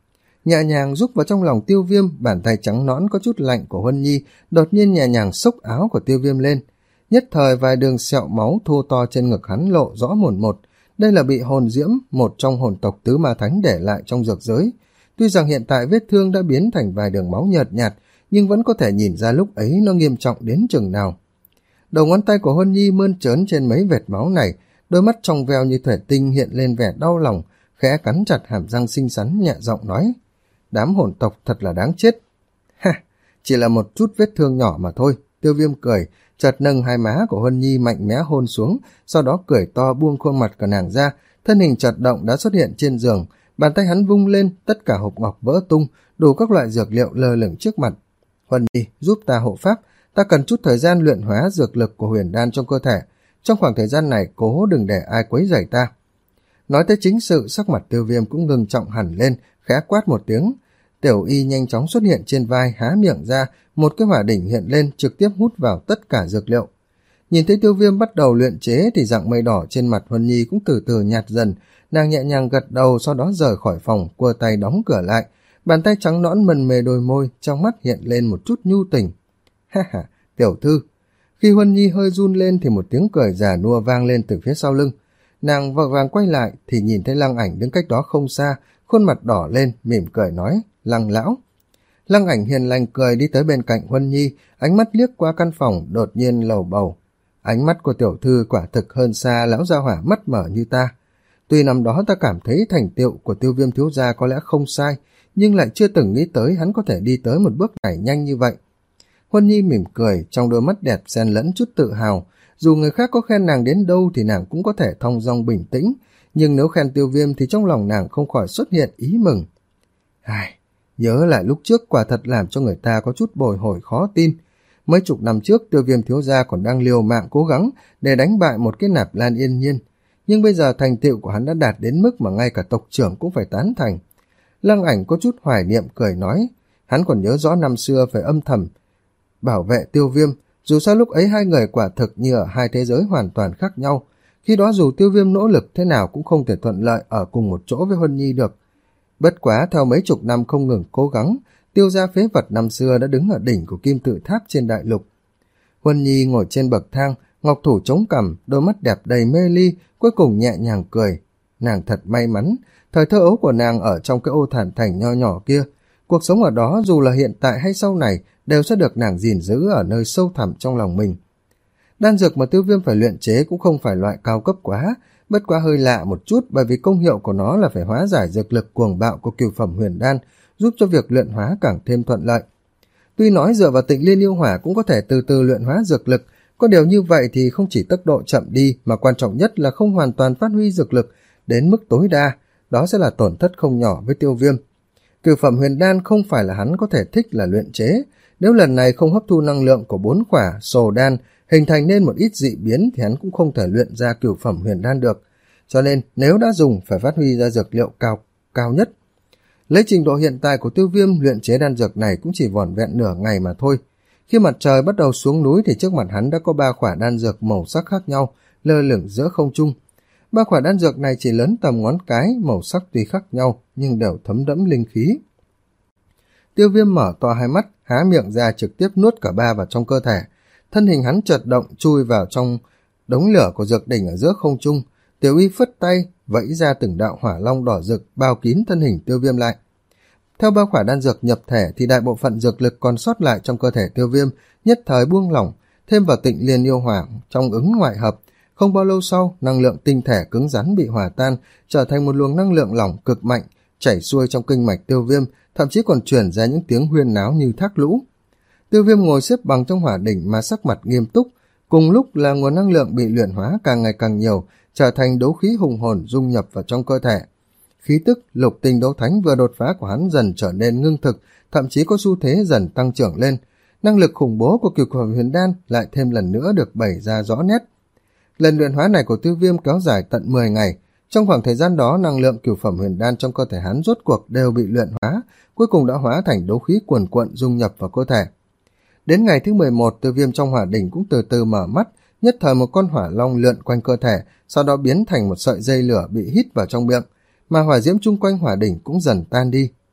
nhẹ nhàng rúc vào trong lòng Tiêu Viêm. Bàn tay trắng nõn có chút lạnh của Huân Nhi đột nhiên nhẹ nhàng xốc áo của Tiêu Viêm lên. Nhất thời vài đường sẹo máu thô to trên ngực hắn lộ rõ mồn một. Đây là bị hồn diễm, một trong hồn tộc tứ ma thánh để lại trong dược giới. Tuy rằng hiện tại vết thương đã biến thành vài đường máu nhợt nhạt, nhưng vẫn có thể nhìn ra lúc ấy nó nghiêm trọng đến chừng nào. Đầu ngón tay của Huân Nhi mơn trớn trên mấy vệt máu này, đôi mắt trong veo như thủy tinh hiện lên vẻ đau lòng, khẽ cắn chặt hàm răng xinh xắn nhẹ giọng nói: đám hồn tộc thật là đáng chết. Ha, chỉ là một chút vết thương nhỏ mà thôi. Tiêu Viêm cười, chợt nâng hai má của Huân Nhi mạnh mẽ hôn xuống, sau đó cười to buông khuôn mặt của nàng ra, thân hình chợt động đã xuất hiện trên giường. Bàn tay hắn vung lên, tất cả hộp ngọc vỡ tung, đủ các loại dược liệu lơ lửng trước mặt. Huân Nhi, giúp ta hộ pháp, ta cần chút thời gian luyện hóa dược lực của huyền đan trong cơ thể. Trong khoảng thời gian này cố đừng để ai quấy rầy ta. Nói tới chính sự, sắc mặt Tiêu Viêm cũng ngưng trọng hẳn lên, khẽ quát một tiếng. Tiểu y nhanh chóng xuất hiện trên vai, há miệng ra, một cái hỏa đỉnh hiện lên trực tiếp hút vào tất cả dược liệu. Nhìn thấy Tiêu Viêm bắt đầu luyện chế thì dạng mây đỏ trên mặt Huân Nhi cũng từ từ nhạt dần. Nàng nhẹ nhàng gật đầu, sau đó rời khỏi phòng, cua tay đóng cửa lại. Bàn tay trắng nõn mần mề đôi môi, trong mắt hiện lên một chút nhu tình. Ha ha, tiểu thư. Khi Huân Nhi hơi run lên thì một tiếng cười già nua vang lên từ phía sau lưng. Nàng vội vàng quay lại thì nhìn thấy Lăng Ảnh đứng cách đó không xa, khuôn mặt đỏ lên, mỉm cười nói: Lăng lão. Lăng Ảnh hiền lành cười đi tới bên cạnh Huân Nhi, ánh mắt liếc qua căn phòng, đột nhiên lầu bầu: ánh mắt của tiểu thư quả thực hơn xa lão gia hỏa mắt mở như ta. Tuy năm đó ta cảm thấy thành tựu của Tiêu Viêm thiếu gia có lẽ không sai, nhưng lại chưa từng nghĩ tới hắn có thể đi tới một bước này nhanh như vậy. Huân Nhi mỉm cười, trong đôi mắt đẹp xen lẫn chút tự hào. Dù người khác có khen nàng đến đâu thì nàng cũng có thể thong dong bình tĩnh, nhưng nếu khen Tiêu Viêm thì trong lòng nàng không khỏi xuất hiện ý mừng. Ai, nhớ lại lúc trước quả thật làm cho người ta có chút bồi hồi khó tin. Mấy chục năm trước Tiêu Viêm thiếu gia còn đang liều mạng cố gắng để đánh bại một cái Nạp Lan Yên Nhiên, nhưng bây giờ thành tựu của hắn đã đạt đến mức mà ngay cả tộc trưởng cũng phải tán thành. Lăng Ảnh có chút hoài niệm cười nói, hắn còn nhớ rõ năm xưa phải âm thầm bảo vệ Tiêu Viêm, dù sao lúc ấy hai người quả thực như ở hai thế giới hoàn toàn khác nhau. Khi đó dù Tiêu Viêm nỗ lực thế nào cũng không thể thuận lợi ở cùng một chỗ với Huân Nhi được. Bất quá theo mấy chục năm không ngừng cố gắng, Tiêu gia phế vật năm xưa đã đứng ở đỉnh của kim tự tháp trên đại lục. Huân Nhi ngồi trên bậc thang, ngọc thủ chống cằm, đôi mắt đẹp đầy mê ly, cuối cùng nhẹ nhàng cười. Nàng thật may mắn, thời thơ ấu của nàng ở trong cái ô thản thành nho nhỏ kia. Cuộc sống ở đó dù là hiện tại hay sau này đều sẽ được nàng gìn giữ ở nơi sâu thẳm trong lòng mình. Đan dược mà Tiêu Viêm phải luyện chế cũng không phải loại cao cấp quá, bất quá hơi lạ một chút bởi vì công hiệu của nó là phải hóa giải dược lực cuồng bạo của cửu phẩm huyền đan, giúp cho việc luyện hóa càng thêm thuận lợi. Tuy nói dựa vào Tịnh Liên Yêu Hỏa cũng có thể từ từ luyện hóa dược lực, có điều như vậy thì không chỉ tốc độ chậm đi mà quan trọng nhất là không hoàn toàn phát huy dược lực đến mức tối đa, đó sẽ là tổn thất không nhỏ với Tiêu Viêm. Cửu phẩm huyền đan không phải là hắn có thể thích là luyện chế, nếu lần này không hấp thu năng lượng của bốn khỏa sồ đan hình thành nên một ít dị biến thì hắn cũng không thể luyện ra cửu phẩm huyền đan được, cho nên nếu đã dùng phải phát huy ra dược liệu cao cao nhất. Lấy trình độ hiện tại của Tiêu Viêm, luyện chế đan dược này cũng chỉ vỏn vẹn nửa ngày mà thôi. Khi mặt trời bắt đầu xuống núi thì trước mặt hắn đã có ba khỏa đan dược màu sắc khác nhau lơ lửng giữa không trung. Ba khỏa đan dược này chỉ lớn tầm ngón cái, màu sắc tuy khác nhau nhưng đều thấm đẫm linh khí. Tiêu Viêm mở to hai mắt, há miệng ra trực tiếp nuốt cả ba vào trong cơ thể. Thân hình hắn chợt động chui vào trong đống lửa của dược đỉnh ở giữa không trung. Tiểu Y phất tay vẫy ra từng đạo hỏa long đỏ rực bao kín thân hình Tiêu Viêm lại. Theo ba khỏa đan dược nhập thể thì đại bộ phận dược lực còn sót lại trong cơ thể Tiêu Viêm nhất thời buông lỏng, thêm vào Tịnh Liên Yêu Hỏa trong ứng ngoại hợp. Không bao lâu sau, năng lượng tinh thể cứng rắn bị hòa tan, trở thành một luồng năng lượng lỏng cực mạnh, chảy xuôi trong kinh mạch Tiêu Viêm, thậm chí còn truyền ra những tiếng huyên náo như thác lũ. Tiêu Viêm ngồi xếp bằng trong hỏa đỉnh mà sắc mặt nghiêm túc, cùng lúc là nguồn năng lượng bị luyện hóa càng ngày càng nhiều, trở thành đấu khí hùng hồn dung nhập vào trong cơ thể. Khí tức lục tinh đấu thánh vừa đột phá của hắn dần trở nên ngưng thực, thậm chí có xu thế dần tăng trưởng lên. Năng lực khủng bố của cửu phẩm huyền đan lại thêm lần nữa được bày ra rõ nét. Lần luyện hóa này của Tiêu Viêm kéo dài tận mười ngày. Trong khoảng thời gian đó, năng lượng cửu phẩm huyền đan trong cơ thể hắn rốt cuộc đều bị luyện hóa, cuối cùng đã hóa thành đấu khí cuồn cuộn dung nhập vào cơ thể. Đến ngày thứ mười một, Tiêu Viêm trong hỏa đỉnh cũng từ từ mở mắt, nhất thời một con hỏa long lượn quanh cơ thể, sau đó biến thành một sợi dây lửa bị hít vào trong miệng, mà hỏa diễm chung quanh hỏa đỉnh cũng dần tan đi.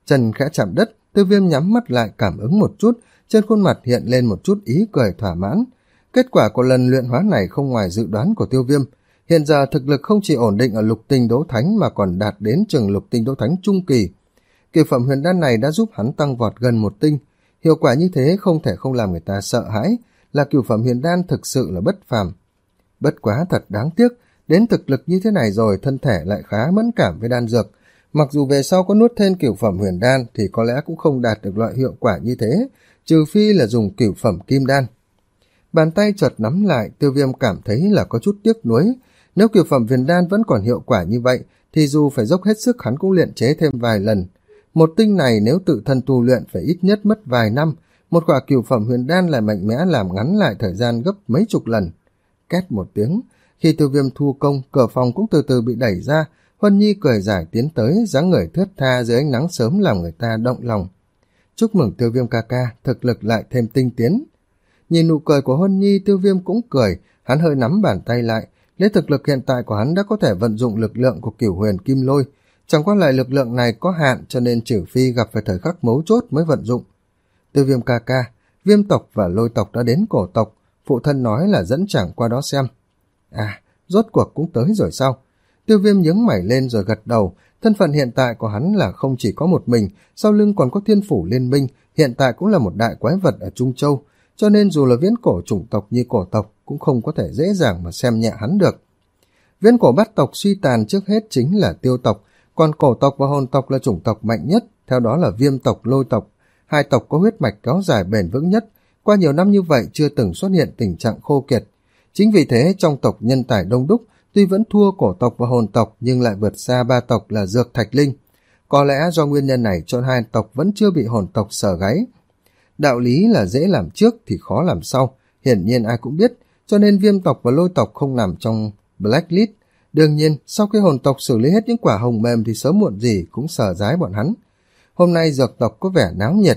Chân khẽ chạm đất, Tiêu Viêm nhắm mắt lại cảm ứng một chút, trên khuôn mặt hiện lên một chút ý cười thỏa mãn. Kết quả của lần luyện hóa này không ngoài dự đoán của Tiêu Viêm. Hiện giờ thực lực không chỉ ổn định ở lục tinh đấu thánh mà còn đạt đến chừng lục tinh đấu thánh trung kỳ. Cửu phẩm huyền đan này đã giúp hắn tăng vọt gần một tinh. Hiệu quả như thế không thể không làm người ta sợ hãi, là cửu phẩm huyền đan thực sự là bất phàm. Bất quá thật đáng tiếc, đến thực lực như thế này rồi thân thể lại khá mẫn cảm với đan dược. Mặc dù về sau có nuốt thêm cửu phẩm huyền đan thì có lẽ cũng không đạt được loại hiệu quả như thế, trừ phi là dùng cửu phẩm kim đan. Bàn tay chợt nắm lại, Tiêu Viêm cảm thấy là có chút tiếc nuối. Nếu cửu phẩm huyền đan vẫn còn hiệu quả như vậy thì dù phải dốc hết sức hắn cũng luyện chế thêm vài lần. Một tinh này nếu tự thân tu luyện phải ít nhất mất vài năm, một quả cửu phẩm huyền đan lại mạnh mẽ làm ngắn lại thời gian gấp mấy chục lần. Két một tiếng, khi Tiêu Viêm thu công, cửa phòng cũng từ từ bị đẩy ra. Huân Nhi cười giải tiến tới, dáng người thướt tha dưới ánh nắng sớm làm người ta động lòng. Chúc mừng Tiêu Viêm ca ca, thực lực lại thêm tinh tiến. Nhìn nụ cười của Huân Nhi, Tiêu Viêm cũng cười, hắn hơi nắm bàn tay lại. Lấy thực lực hiện tại của hắn đã có thể vận dụng lực lượng của Cửu Huyền Kim Lôi. Chẳng qua lại lực lượng này có hạn cho nên trừ phi gặp phải thời khắc mấu chốt mới vận dụng. Tiêu Viêm ca ca, Viêm tộc và Lôi tộc đã đến Cổ tộc, phụ thân nói là dẫn chàng qua đó xem. À, rốt cuộc cũng tới rồi sao? Tiêu Viêm nhướng mày lên rồi gật đầu, thân phận hiện tại của hắn là không chỉ có một mình, sau lưng còn có Thiên Phủ Liên Minh, hiện tại cũng là một đại quái vật ở Trung Châu, cho nên dù là viễn cổ chủng tộc như cổ tộc cũng không có thể dễ dàng mà xem nhẹ hắn được. Viễn cổ bát tộc suy tàn trước hết chính là Tiêu tộc, còn cổ tộc và hồn tộc là chủng tộc mạnh nhất, theo đó là Viêm tộc, Lôi tộc, hai tộc có huyết mạch kéo dài bền vững nhất, qua nhiều năm như vậy chưa từng xuất hiện tình trạng khô kiệt. Chính vì thế trong tộc nhân tài đông đúc, tuy vẫn thua cổ tộc và hồn tộc nhưng lại vượt xa ba tộc là Dược Thạch Linh. Có lẽ do nguyên nhân này cho hai tộc vẫn chưa bị hồn tộc sờ gáy. Đạo lý là dễ làm trước thì khó làm sau, hiển nhiên ai cũng biết, cho nên Viêm tộc và Lôi tộc không nằm trong blacklist. Đương nhiên, sau khi hồn tộc xử lý hết những quả hồng mềm thì sớm muộn gì cũng sờ rái bọn hắn. Hôm nay Dược tộc có vẻ náo nhiệt.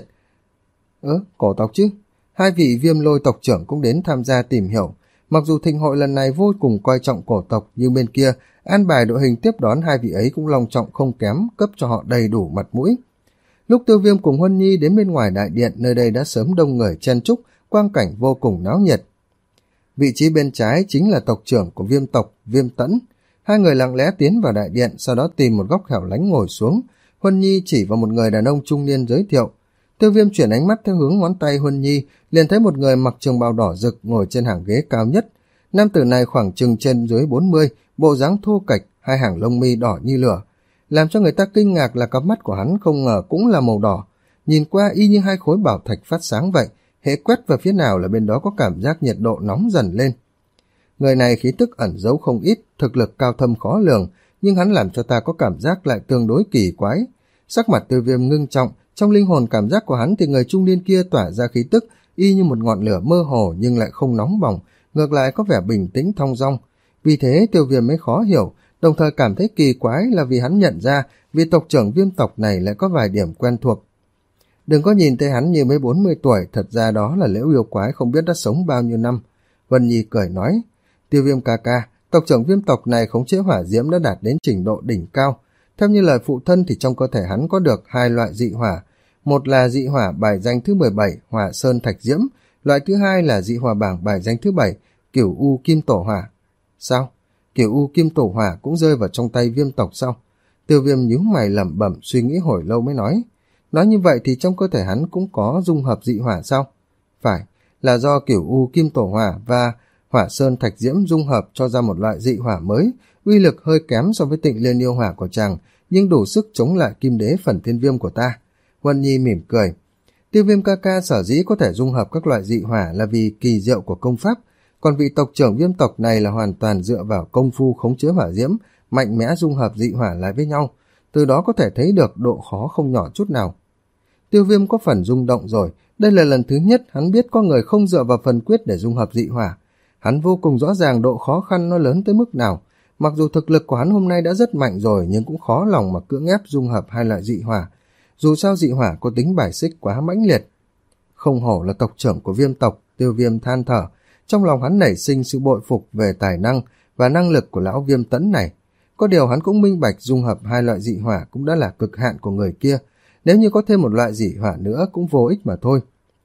Ơ, cổ tộc chứ? Hai vị Viêm Lôi tộc trưởng cũng đến tham gia tìm hiểu. Mặc dù thịnh hội lần này vô cùng coi trọng cổ tộc, nhưng bên kia, an bài đội hình tiếp đón hai vị ấy cũng long trọng không kém, cấp cho họ đầy đủ mặt mũi. Lúc Tiêu Viêm cùng Huân Nhi đến bên ngoài đại điện, nơi đây đã sớm đông người chen chúc, quang cảnh vô cùng náo nhiệt. Vị trí bên trái chính là tộc trưởng của Viêm tộc, Viêm Tẫn. Hai người lặng lẽ tiến vào đại điện, sau đó tìm một góc hẻo lánh ngồi xuống. Huân Nhi chỉ vào một người đàn ông trung niên giới thiệu. Tiêu Viêm chuyển ánh mắt theo hướng ngón tay Huân Nhi, liền thấy một người mặc trường bào đỏ rực ngồi trên hàng ghế cao nhất. Nam tử này khoảng chừng trên dưới bốn mươi, bộ dáng thô kệch, hai hàng lông mi đỏ như lửa. Làm cho người ta kinh ngạc là cặp mắt của hắn không ngờ cũng là màu đỏ. Nhìn qua y như hai khối bảo thạch phát sáng vậy, hễ quét vào phía nào là bên đó có cảm giác nhiệt độ nóng dần lên. Người này khí tức ẩn giấu không ít, thực lực cao thâm khó lường, nhưng hắn làm cho ta có cảm giác lại tương đối kỳ quái. Sắc mặt Tiêu Viêm ngưng trọng, trong linh hồn cảm giác của hắn thì người trung niên kia tỏa ra khí tức y như một ngọn lửa mơ hồ nhưng lại không nóng bỏng, ngược lại có vẻ bình tĩnh thong dong. Vì thế Tiêu Viêm mới khó hiểu, đồng thời cảm thấy kỳ quái là vì hắn nhận ra vị tộc trưởng Viêm tộc này lại có vài điểm quen thuộc. Đừng có nhìn thấy hắn như mới bốn mươi tuổi, thật ra đó là Liễu yêu quái không biết đã sống bao nhiêu năm. Vân Nhi cười nói, Tiêu Viêm ca ca, tộc trưởng Viêm tộc này khống chế hỏa diễm đã đạt đến trình độ đỉnh cao. Theo như lời phụ thân thì trong cơ thể hắn có được hai loại dị hỏa, một là dị hỏa bài danh thứ mười bảy, Hỏa Sơn Thạch Diễm, loại thứ hai là dị hỏa bảng bài danh thứ bảy, Cửu U Kim Tổ Hỏa. Sao? Cửu U Kim Tổ Hỏa cũng rơi vào trong tay Viêm tộc sao? Tiêu Viêm nhíu mày lẩm bẩm suy nghĩ hồi lâu mới nói. Nói như vậy thì trong cơ thể hắn cũng có dung hợp dị hỏa sao? Phải, là do Cửu U Kim Tổ Hỏa và Hỏa Sơn Thạch Diễm dung hợp cho ra một loại dị hỏa mới, uy lực hơi kém so với Tịnh Liên yêu hỏa của chàng, nhưng đủ sức chống lại Kim Đế Phần Thiên Viêm của ta. Huân Nhi mỉm cười. Tiêu Viêm ca ca sở dĩ có thể dung hợp các loại dị hỏa là vì kỳ diệu của công pháp, còn vị tộc trưởng Viêm tộc này là hoàn toàn dựa vào công phu khống chế hỏa diễm, mạnh mẽ dung hợp dị hỏa lại với nhau, từ đó có thể thấy được độ khó không nhỏ chút nào. Tiêu Viêm có phần rung động rồi, đây là lần thứ nhất hắn biết có người không dựa vào phần quyết để dung hợp dị hỏa. Hắn vô cùng rõ ràng độ khó khăn nó lớn tới mức nào. Mặc dù thực lực của hắn hôm nay đã rất mạnh rồi, nhưng cũng khó lòng mà cưỡng ép dung hợp hai loại dị hỏa. Dù sao dị hỏa có tính bài xích quá mãnh liệt. Không hổ là tộc trưởng của Viêm tộc, Tiêu Viêm than thở. Trong lòng hắn nảy sinh sự bội phục về tài năng và năng lực của lão Viêm Tẫn này. Có điều hắn cũng minh bạch dung hợp hai loại dị hỏa cũng đã là cực hạn của người kia. nếu như có thêm một loại dị hỏa nữa cũng vô ích mà thôi.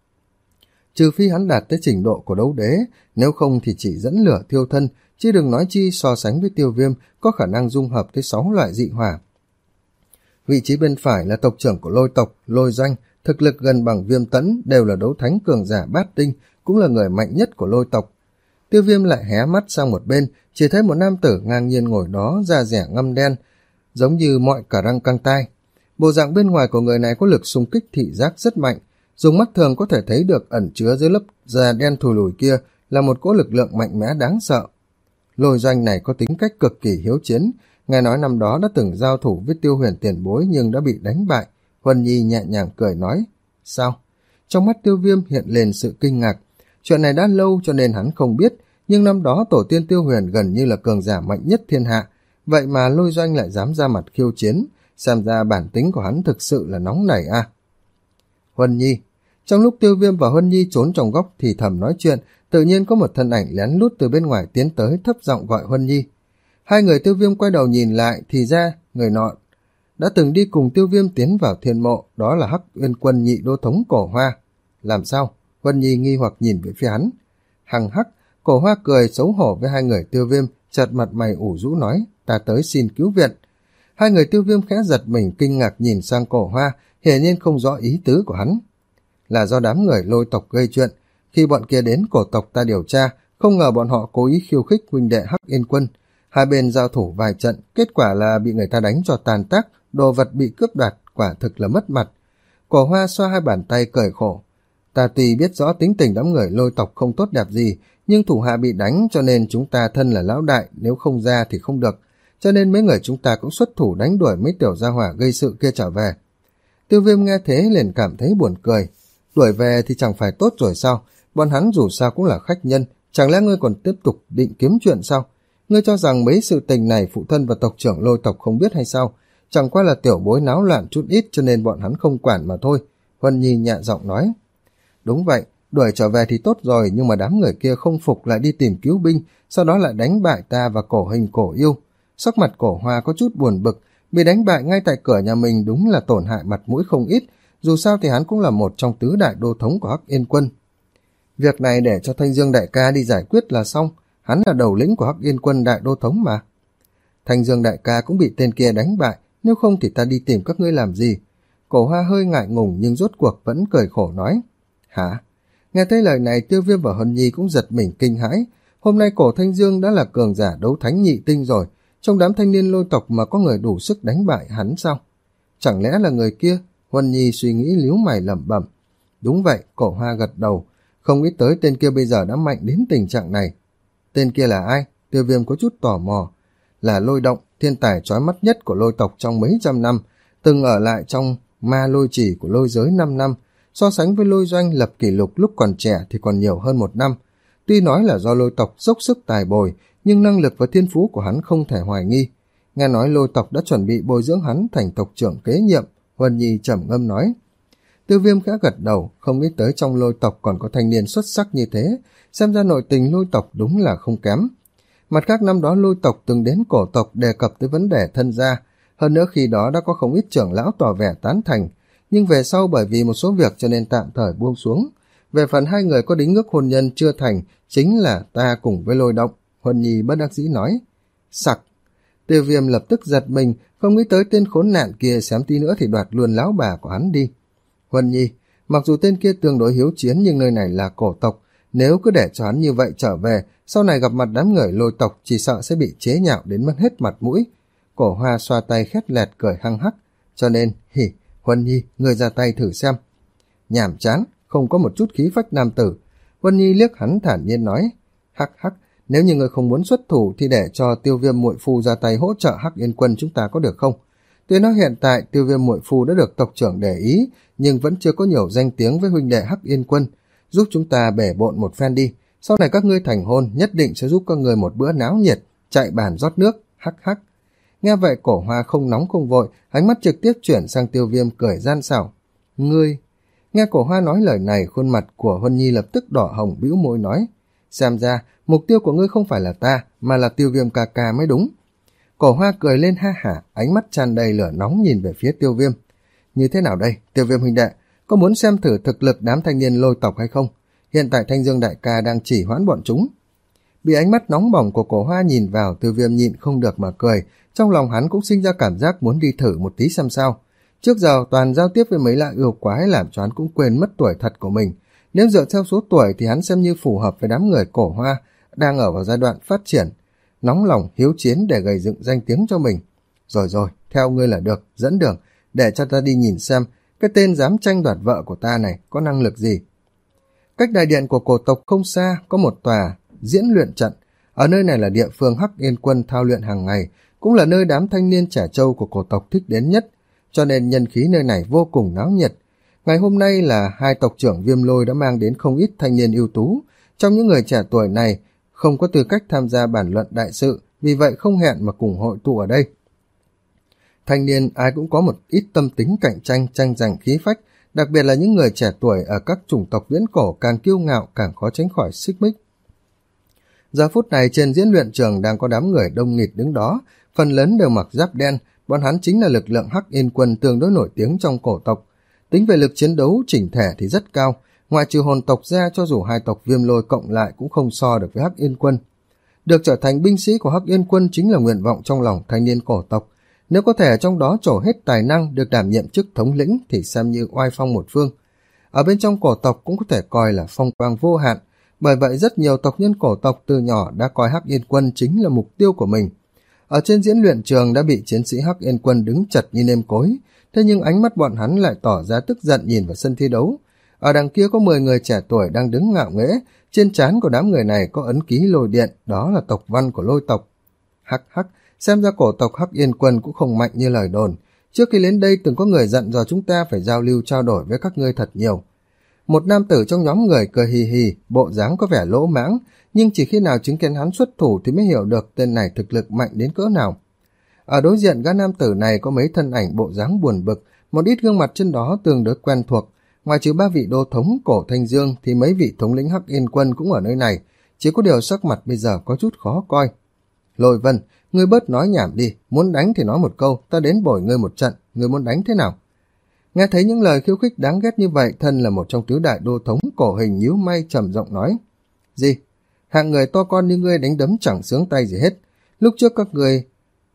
Trừ phi hắn đạt tới trình độ của đấu đế, nếu không thì chỉ dẫn lửa thiêu thân, chứ đừng nói chi so sánh với Tiêu Viêm có khả năng dung hợp tới sáu loại dị hỏa. Vị trí bên phải là tộc trưởng của Lôi tộc, Lôi Doanh, thực lực gần bằng Viêm Tẫn, đều là đấu thánh cường giả bát tinh, cũng là người mạnh nhất của Lôi tộc. Tiêu Viêm lại hé mắt sang một bên, chỉ thấy một nam tử ngang nhiên ngồi đó, da dẻ ngăm đen, giống như mọi cả răng căng tai. Bộ dạng bên ngoài của người này có lực xung kích thị giác rất mạnh, dùng mắt thường có thể thấy được ẩn chứa dưới lớp da đen thùi lùi kia là một cỗ lực lượng mạnh mẽ đáng sợ. Lôi Doanh này có tính cách cực kỳ hiếu chiến, nghe nói năm đó đã từng giao thủ với Tiêu Huyền tiền bối nhưng đã bị đánh bại. Huân Nhi nhẹ nhàng cười nói, sao? Trong mắt Tiêu Viêm hiện lên sự kinh ngạc. Chuyện này đã lâu cho nên hắn không biết, nhưng năm đó tổ tiên Tiêu Huyền gần như là cường giả mạnh nhất thiên hạ, vậy mà Lôi Doanh lại dám ra mặt khiêu chiến, xem ra bản tính của hắn thực sự là nóng nảy à. Huân Nhi. Trong lúc Tiêu Viêm và Huân Nhi trốn trong góc thì thầm nói chuyện, tự nhiên có một thân ảnh lén lút từ bên ngoài tiến tới, thấp giọng gọi Huân Nhi. Hai người Tiêu Viêm quay đầu nhìn lại thì ra người nọ đã từng đi cùng Tiêu Viêm tiến vào thiên mộ, đó là Hắc Uyên Quân nhị đô thống Cổ Hoa. Làm sao? Huân Nhi nghi hoặc nhìn về phía hắn. Hằng hắc, Cổ Hoa cười xấu hổ với hai người Tiêu Viêm, chợt mặt mày ủ rũ nói, ta tới xin cứu viện. Hai người Tiêu Viêm khẽ giật mình kinh ngạc nhìn sang Cổ Hoa, hiển nhiên không rõ ý tứ của hắn. Là do đám người Lôi tộc gây chuyện, khi bọn kia đến cổ tộc ta điều tra, không ngờ bọn họ cố ý khiêu khích huynh đệ Hắc Yên Quân. Hai bên giao thủ vài trận, kết quả là bị người ta đánh cho tàn tác, đồ vật bị cướp đoạt, quả thực là mất mặt. Cổ Hoa xoa hai bàn tay cười khổ. Ta tuy biết rõ tính tình đám người Lôi tộc không tốt đẹp gì, nhưng thủ hạ bị đánh cho nên chúng ta thân là lão đại, nếu không ra thì không được. Cho nên mấy người chúng ta cũng xuất thủ đánh đuổi mấy tiểu gia hỏa gây sự kia trở về. Tiêu Viêm nghe thế liền cảm thấy buồn cười. Đuổi về thì chẳng phải tốt rồi sao? Bọn hắn dù sao cũng là khách nhân, chẳng lẽ ngươi còn tiếp tục định kiếm chuyện sao? Ngươi cho rằng mấy sự tình này phụ thân và tộc trưởng Lôi tộc không biết hay sao? Chẳng qua là tiểu bối náo loạn chút ít cho nên bọn hắn không quản mà thôi. Huân Nhi nhẹ giọng nói. Đúng vậy, đuổi trở về thì tốt rồi, nhưng mà đám người kia không phục lại đi tìm cứu binh, sau đó lại đánh bại ta và Cổ Hình Cổ Yêu. Sắc mặt Cổ Hoa có chút buồn bực, bị đánh bại ngay tại cửa nhà mình đúng là tổn hại mặt mũi không ít, dù sao thì hắn cũng là một trong tứ đại đô thống của Hắc Yên Quân. Việc này để cho Thanh Dương đại ca đi giải quyết là xong, hắn là đầu lĩnh của Hắc Yên Quân đại đô thống mà. Thanh Dương đại ca cũng bị tên kia đánh bại, nếu không thì ta đi tìm các ngươi làm gì? Cổ Hoa hơi ngại ngùng nhưng rốt cuộc vẫn cười khổ nói. Hả? Nghe thấy lời này Tiêu Viêm và Huân Nhi cũng giật mình kinh hãi. Hôm nay Cổ Thanh Dương đã là cường giả đấu thánh nhị tinh rồi, trong đám thanh niên Lôi tộc mà có người đủ sức đánh bại hắn sao? Chẳng lẽ là người kia? Huân Nhi suy nghĩ líu mày lẩm bẩm. Đúng vậy, Cổ Hoa gật đầu. Không nghĩ tới tên kia bây giờ đã mạnh đến tình trạng này. Tên kia là ai? Tiêu Viêm có chút tò mò. Là Lôi Động, thiên tài chói mắt nhất của Lôi tộc trong mấy trăm năm, từng ở lại trong ma lôi chỉ của lôi giới năm năm, so sánh với Lôi Doanh lập kỷ lục lúc còn trẻ thì còn nhiều hơn một năm. Tuy nói là do Lôi tộc dốc sức tài bồi, nhưng năng lực và thiên phú của hắn không thể hoài nghi. Nghe nói Lôi tộc đã chuẩn bị bồi dưỡng hắn thành tộc trưởng kế nhiệm. Huân Nhi trầm ngâm nói. Tiêu Viêm khẽ gật đầu, không nghĩ tới trong Lôi tộc còn có thanh niên xuất sắc như thế, xem ra nội tình Lôi tộc đúng là không kém. Mặt khác năm đó Lôi tộc từng đến cổ tộc đề cập tới vấn đề thân gia, hơn nữa khi đó đã có không ít trưởng lão tỏ vẻ tán thành, nhưng về sau bởi vì một số việc cho nên tạm thời buông xuống. Về phần hai người có đính ước hôn nhân chưa thành, chính là ta cùng với Lôi Động. Huân Nhi bất đắc dĩ nói. Sặc. Tiêu Viêm lập tức giật mình, không nghĩ tới tên khốn nạn kia xém tí nữa thì đoạt luôn lão bà của hắn đi. Huân Nhi, mặc dù tên kia tương đối hiếu chiến nhưng nơi này là cổ tộc, nếu cứ để cho hắn như vậy trở về, sau này gặp mặt đám người Lôi tộc chỉ sợ sẽ bị chế nhạo đến mất hết mặt mũi. Cổ Hoa xoa tay khét lẹt cười hăng hắc, cho nên, hỉ, Huân Nhi, ngươi ra tay thử xem. Nhảm chán, không có một chút khí phách nam tử. Huân Nhi liếc hắn thản nhiên nói, hắc hắc, nếu như ngươi không muốn xuất thủ thì để cho Tiêu Viêm muội phu ra tay hỗ trợ Hắc Yên Quân chúng ta có được không? Tuy nói hiện tại Tiêu Viêm muội phu đã được tộc trưởng để ý, nhưng vẫn chưa có nhiều danh tiếng với huynh đệ Hắc Yên Quân, giúp chúng ta bể bộn một phen đi, sau này các ngươi thành hôn nhất định sẽ giúp các ngươi một bữa náo nhiệt, chạy bàn rót nước, hắc hắc. Nghe vậy Cổ Hoa không nóng không vội, ánh mắt trực tiếp chuyển sang Tiêu Viêm cười gian xảo. Ngươi... Nghe Cổ Hoa nói lời này, khuôn mặt của Huân Nhi lập tức đỏ hồng bĩu môi nói, xem ra mục tiêu của ngươi không phải là ta, mà là Tiêu Viêm ca ca mới đúng. Cổ Hoa cười lên ha hả, ánh mắt tràn đầy lửa nóng nhìn về phía Tiêu Viêm. Như thế nào đây, Tiêu Viêm huynh đệ, có muốn xem thử thực lực đám thanh niên lôi tộc hay không? Hiện tại Thanh Dương đại ca đang chỉ hoãn bọn chúng. Bị ánh mắt nóng bỏng của Cổ Hoa nhìn vào, Tiêu Viêm nhịn không được mà cười, trong lòng hắn cũng sinh ra cảm giác muốn đi thử một tí xem sao. Trước giờ toàn giao tiếp với mấy loại yêu quái làm cho hắn cũng quên mất tuổi thật của mình. Nếu dựa theo số tuổi thì hắn xem như phù hợp với đám người Cổ Hoa đang ở vào giai đoạn phát triển, nóng lòng hiếu chiến để gây dựng danh tiếng cho mình. Rồi rồi, theo ngươi là được, dẫn đường, để cho ta đi nhìn xem cái tên dám tranh đoạt vợ của ta này có năng lực gì. Cách đại điện của cổ tộc không xa có một tòa diễn luyện trận. Ở nơi này là địa phương Hắc Yên Quân thao luyện hàng ngày, cũng là nơi đám thanh niên trẻ trâu của cổ tộc thích đến nhất, cho nên nhân khí nơi này vô cùng náo nhiệt. Ngày hôm nay là hai tộc trưởng Viêm Lôi đã mang đến không ít thanh niên ưu tú. Trong những người trẻ tuổi này không có tư cách tham gia bản luận đại sự, vì vậy không hẹn mà cùng hội tụ ở đây. Thanh niên ai cũng có một ít tâm tính cạnh tranh, tranh giành khí phách, đặc biệt là những người trẻ tuổi ở các chủng tộc viễn cổ càng kiêu ngạo càng khó tránh khỏi xích mích. Giờ phút này trên diễn luyện trường đang có đám người đông nghịt đứng đó, phần lớn đều mặc giáp đen, bọn hắn chính là lực lượng Hắc Yên Quân tương đối nổi tiếng trong cổ tộc. Tính về lực chiến đấu chỉnh thể thì rất cao, ngoại trừ hồn tộc ra cho dù hai tộc Viêm Lôi cộng lại cũng không so được với Hắc Yên Quân. Được trở thành binh sĩ của Hắc Yên Quân chính là nguyện vọng trong lòng thanh niên cổ tộc. Nếu có thể trong đó trổ hết tài năng được đảm nhiệm chức thống lĩnh thì xem như oai phong một phương. Ở bên trong cổ tộc cũng có thể coi là phong quang vô hạn, bởi vậy rất nhiều tộc nhân cổ tộc từ nhỏ đã coi Hắc Yên Quân chính là mục tiêu của mình. Ở trên diễn luyện trường đã bị chiến sĩ Hắc Yên Quân đứng chật như nêm cối, thế nhưng ánh mắt bọn hắn lại tỏ ra tức giận nhìn vào sân thi đấu. Ở đằng kia có mười người trẻ tuổi đang đứng ngạo nghễ, trên trán của đám người này có ấn ký lôi điện, đó là tộc văn của lôi tộc. Hắc hắc, xem ra cổ tộc Hắc Yên Quân cũng không mạnh như lời đồn. Trước khi đến đây từng có người dặn dò chúng ta phải giao lưu trao đổi với các ngươi thật nhiều. Một nam tử trong nhóm người cười hì hì, bộ dáng có vẻ lỗ mãng, nhưng chỉ khi nào chứng kiến hắn xuất thủ thì mới hiểu được tên này thực lực mạnh đến cỡ nào. Ở đối diện gã nam tử này có mấy thân ảnh bộ dáng buồn bực, một ít gương mặt trên đó tương đối quen thuộc. Ngoài trừ ba vị đô thống Cổ Thanh Dương thì mấy vị thống lĩnh Hắc Yên Quân cũng ở nơi này, chỉ có điều sắc mặt bây giờ có chút khó coi. Lôi Vân, ngươi bớt nói nhảm đi, muốn đánh thì nói một câu, ta đến bồi ngươi một trận, ngươi muốn đánh thế nào? Nghe thấy những lời khiêu khích đáng ghét như vậy, thân là một trong tứ đại đô thống Cổ Hình nhíu may trầm giọng nói. Gì? Hạng người to con như ngươi đánh đấm chẳng sướng tay gì hết. Lúc trước các người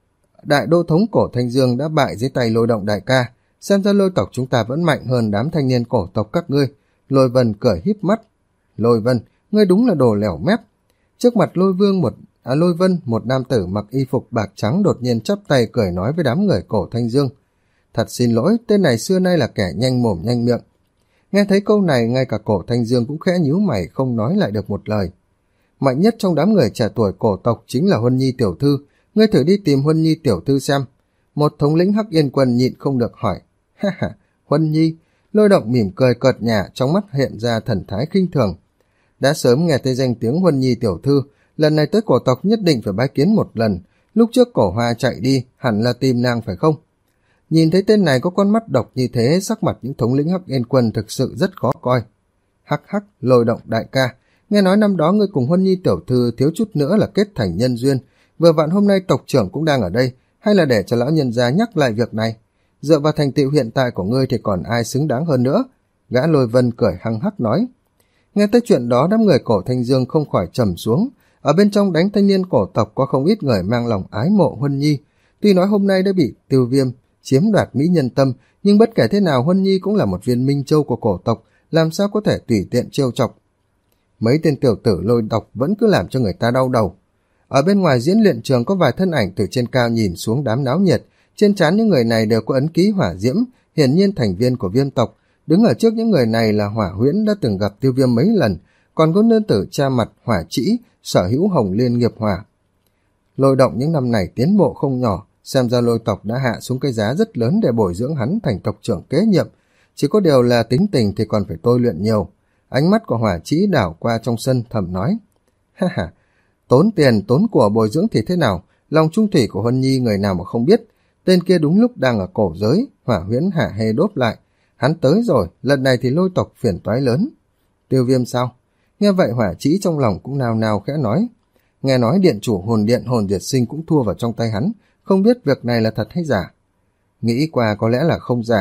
đại đô thống Cổ Thanh Dương đã bại dưới tay Lôi Động đại ca, xem ra lôi tộc chúng ta vẫn mạnh hơn đám thanh niên cổ tộc các ngươi. Lôi Vân cười híp mắt. Lôi Vân, ngươi đúng là đồ lẻo mép. Trước mặt Lôi Vương một à, Lôi Vân, một nam tử mặc y phục bạc trắng đột nhiên chắp tay cười nói với đám người Cổ Thanh Dương. Thật xin lỗi, tên này xưa nay là kẻ nhanh mồm nhanh miệng. Nghe thấy câu này, ngay cả Cổ Thanh Dương cũng khẽ nhíu mày không nói lại được một lời. Mạnh nhất trong đám người trẻ tuổi cổ tộc chính là Huân Nhi tiểu thư, ngươi thử đi tìm Huân Nhi tiểu thư xem. Một thống lĩnh Hắc Yên Quân nhịn không được hỏi. Ha ha, Huân Nhi. Lôi Động mỉm cười cợt nhả, trong mắt hiện ra thần thái khinh thường. Đã sớm nghe thấy danh tiếng Huân Nhi tiểu thư, lần này tới cổ tộc nhất định phải bái kiến một lần. Lúc trước Cổ Hoa chạy đi, hẳn là tìm nàng phải không? Nhìn thấy tên này có con mắt độc như thế, sắc mặt những thống lĩnh Hắc Yên Quân thực sự rất khó coi. Hắc hắc, Lôi Động đại ca, nghe nói năm đó ngươi cùng Huân Nhi tiểu thư thiếu chút nữa là kết thành nhân duyên, vừa vặn hôm nay tộc trưởng cũng đang ở đây, hay là để cho lão nhân gia nhắc lại việc này? Dựa vào thành tựu hiện tại của ngươi thì còn ai xứng đáng hơn nữa? Gã Lôi Vân cười hăng hắc nói. Nghe tới chuyện đó, đám người Cổ Thanh Dương không khỏi trầm xuống. Ở bên trong đánh thanh niên cổ tộc có không ít người mang lòng ái mộ Huân Nhi. Tuy nói hôm nay đã bị Tiêu Viêm chiếm đoạt mỹ nhân tâm, nhưng bất kể thế nào Huân Nhi cũng là một viên minh châu của cổ tộc, làm sao có thể tùy tiện trêu chọc. Mấy tên tiểu tử Lôi độc vẫn cứ làm cho người ta đau đầu. Ở bên ngoài diễn luyện trường có vài thân ảnh từ trên cao nhìn xuống đám náo nhiệt, trên trán những người này đều có ấn ký hỏa diễm, hiển nhiên thành viên của Viêm tộc. Đứng ở trước những người này là Hỏa Huyễn đã từng gặp Tiêu Viêm mấy lần, còn có nương tử cha mặt Hỏa Trĩ, sở hữu Hồng Liên nghiệp hỏa. Lôi Động những năm này tiến bộ không nhỏ, xem ra Lôi tộc đã hạ xuống cái giá rất lớn để bồi dưỡng hắn thành tộc trưởng kế nhiệm, chỉ có điều là tính tình thì còn phải tôi luyện nhiều. Ánh mắt của Hỏa Trĩ đảo qua trong sân thầm nói. Ha ha, tốn tiền tốn của bồi dưỡng thì thế nào, lòng trung thủy của Huân Nhi người nào mà không biết. Tên kia đúng lúc đang ở cổ giới. Hỏa Huyễn hạ hê đốt lại. Hắn tới rồi, lần này thì Lôi tộc phiền toái lớn. Tiêu Viêm sao? Nghe vậy Hỏa Trĩ trong lòng cũng nào nào khẽ nói. Nghe nói điện chủ hồn điện Hồn Diệt Sinh cũng thua vào trong tay hắn, không biết việc này là thật hay giả. Nghĩ qua có lẽ là không giả,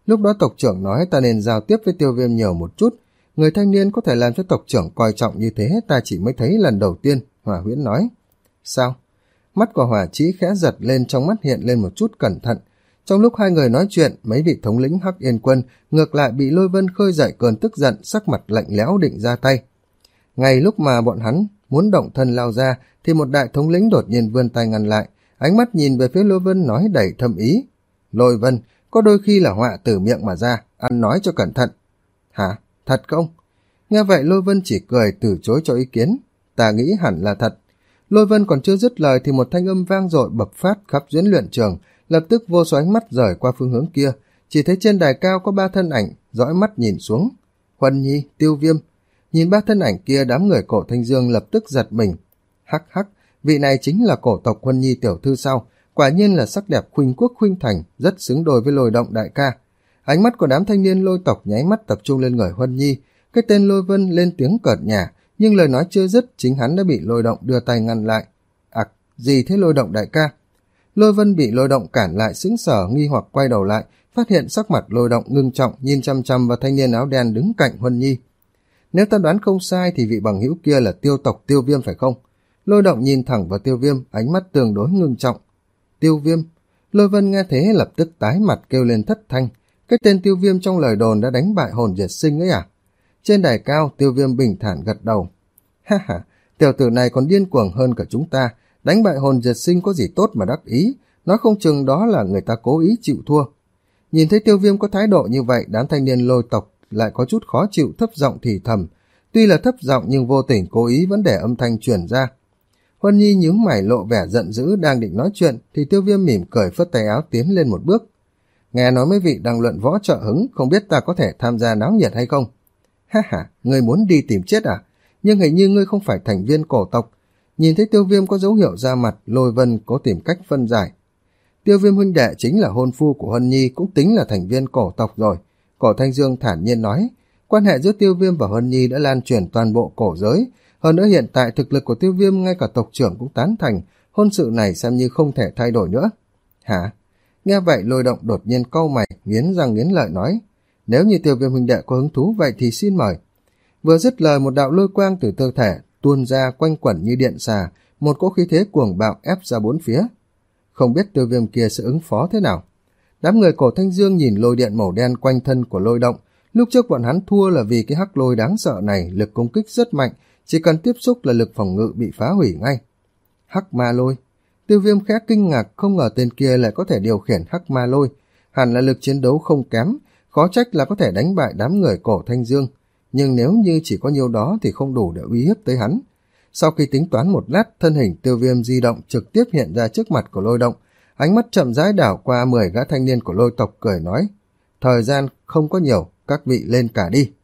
Lúc đó tộc trưởng nói ta nên giao tiếp với Tiêu Viêm nhiều một chút. Người thanh niên có thể làm cho tộc trưởng coi trọng như thế ta chỉ mới thấy lần đầu tiên, Hỏa Huyễn nói. Sao? Mắt của Hỏa Trĩ khẽ giật lên, trong mắt hiện lên một chút cẩn thận. Trong lúc hai người nói chuyện, mấy vị thống lĩnh Hắc Yên Quân ngược lại bị Lôi Vân khơi dậy cơn tức giận, sắc mặt lạnh lẽo định ra tay. Ngay lúc mà bọn hắn muốn động thân lao ra, thì một đại thống lĩnh đột nhiên vươn tay ngăn lại, ánh mắt nhìn về phía Lôi Vân nói đầy thâm ý. Lôi Vân, có đôi khi là họa từ miệng mà ra, ăn nói cho cẩn thận. Hả? Thật không? Nghe vậy Lôi Vân chỉ cười từ chối cho ý kiến. Ta nghĩ hẳn là thật. Lôi Vân còn chưa dứt lời thì một thanh âm vang dội bộc phát khắp diễn luyện trường, lập tức vô số ánh mắt rời qua phương hướng kia, chỉ thấy trên đài cao có ba thân ảnh, dõi mắt nhìn xuống. Huân Nhi, Tiêu Viêm. Nhìn ba thân ảnh kia, đám người Cổ Thanh Dương lập tức giật mình. Hắc hắc, vị này chính là cổ tộc Huân Nhi tiểu thư sao? Quả nhiên là sắc đẹp khuynh quốc khuynh thành, rất xứng đôi với Lôi Động đại ca. Ánh mắt của đám thanh niên Lôi tộc nháy mắt tập trung lên người Huân Nhi. Cái tên Lôi Vân lên tiếng cợt nhả, nhưng lời nói chưa dứt, chính hắn đã bị Lôi Động đưa tay ngăn lại. Ặc, à, gì thế Lôi Động đại ca? Lôi Vân bị Lôi Động cản lại, sững sờ nghi hoặc quay đầu lại, phát hiện sắc mặt Lôi Động ngưng trọng, nhìn chăm chăm vào thanh niên áo đen đứng cạnh Huân Nhi. Nếu ta đoán không sai thì vị bằng hữu kia là Tiêu tộc Tiêu Viêm phải không? Lôi Động nhìn thẳng vào Tiêu Viêm, ánh mắt tương đối ngưng trọng. Tiêu Viêm? Lôi Vân nghe thế lập tức tái mặt kêu lên thất thanh. Cái tên Tiêu Viêm trong lời đồn đã đánh bại hồn diệt sinh ấy à? Trên đài cao, Tiêu Viêm bình thản gật đầu. Ha ha, tiểu tử này còn điên cuồng hơn cả chúng ta. Đánh bại hồn diệt sinh có gì tốt mà đắc ý, nói không chừng đó là người ta cố ý chịu thua. Nhìn thấy Tiêu Viêm có thái độ như vậy, đám thanh niên Lôi tộc lại có chút khó chịu, thấp giọng thì thầm. Tuy là thấp giọng nhưng vô tình cố ý vẫn để âm thanh truyền ra. Huân Nhi nhướng mày lộ vẻ giận dữ, đang định nói chuyện thì Tiêu Viêm mỉm cười phất tay áo tiến lên một bước. Nghe nói mấy vị đang luận võ trợ hứng, không biết ta có thể tham gia náo nhiệt hay không? Ha ha, ngươi muốn đi tìm chết à? Nhưng hình như ngươi không phải thành viên cổ tộc. Nhìn thấy Tiêu Viêm có dấu hiệu ra mặt, Lôi Vân có tìm cách phân giải. Tiêu Viêm huynh đệ chính là hôn phu của Huân Nhi, cũng tính là thành viên cổ tộc rồi. Cổ Thanh Dương thản nhiên nói, quan hệ giữa Tiêu Viêm và Huân Nhi đã lan truyền toàn bộ cổ giới. Hơn nữa hiện tại thực lực của Tiêu Viêm ngay cả tộc trưởng cũng tán thành, hôn sự này xem như không thể thay đổi nữa. Hả? Nghe vậy Lôi Động đột nhiên cau mày, nghiến răng nghiến lợi nói, nếu như Tiêu Viêm huynh đệ có hứng thú vậy thì xin mời. Vừa dứt lời, một đạo lôi quang từ cơ thể tuôn ra quanh quẩn như điện xà, một cỗ khí thế cuồng bạo ép ra bốn phía. Không biết Tiêu Viêm kia sẽ ứng phó thế nào. Đám người Cổ Thanh Dương nhìn lôi điện màu đen quanh thân của Lôi Động. Lúc trước bọn hắn thua là vì cái hắc lôi đáng sợ này lực công kích rất mạnh, chỉ cần tiếp xúc là lực phòng ngự bị phá hủy ngay. Hắc ma lôi. Tiêu Viêm khẽ kinh ngạc, không ngờ tên kia lại có thể điều khiển hắc ma lôi. Hẳn là lực chiến đấu không kém, khó trách là có thể đánh bại đám người Cổ Thanh Dương. Nhưng nếu như chỉ có nhiêu đó thì không đủ để uy hiếp tới hắn. Sau khi tính toán một lát, thân hình Tiêu Viêm di động trực tiếp hiện ra trước mặt của Lôi Động. Ánh mắt chậm rãi đảo qua mười gã thanh niên của Lôi tộc cười nói, thời gian không có nhiều, các vị lên cả đi.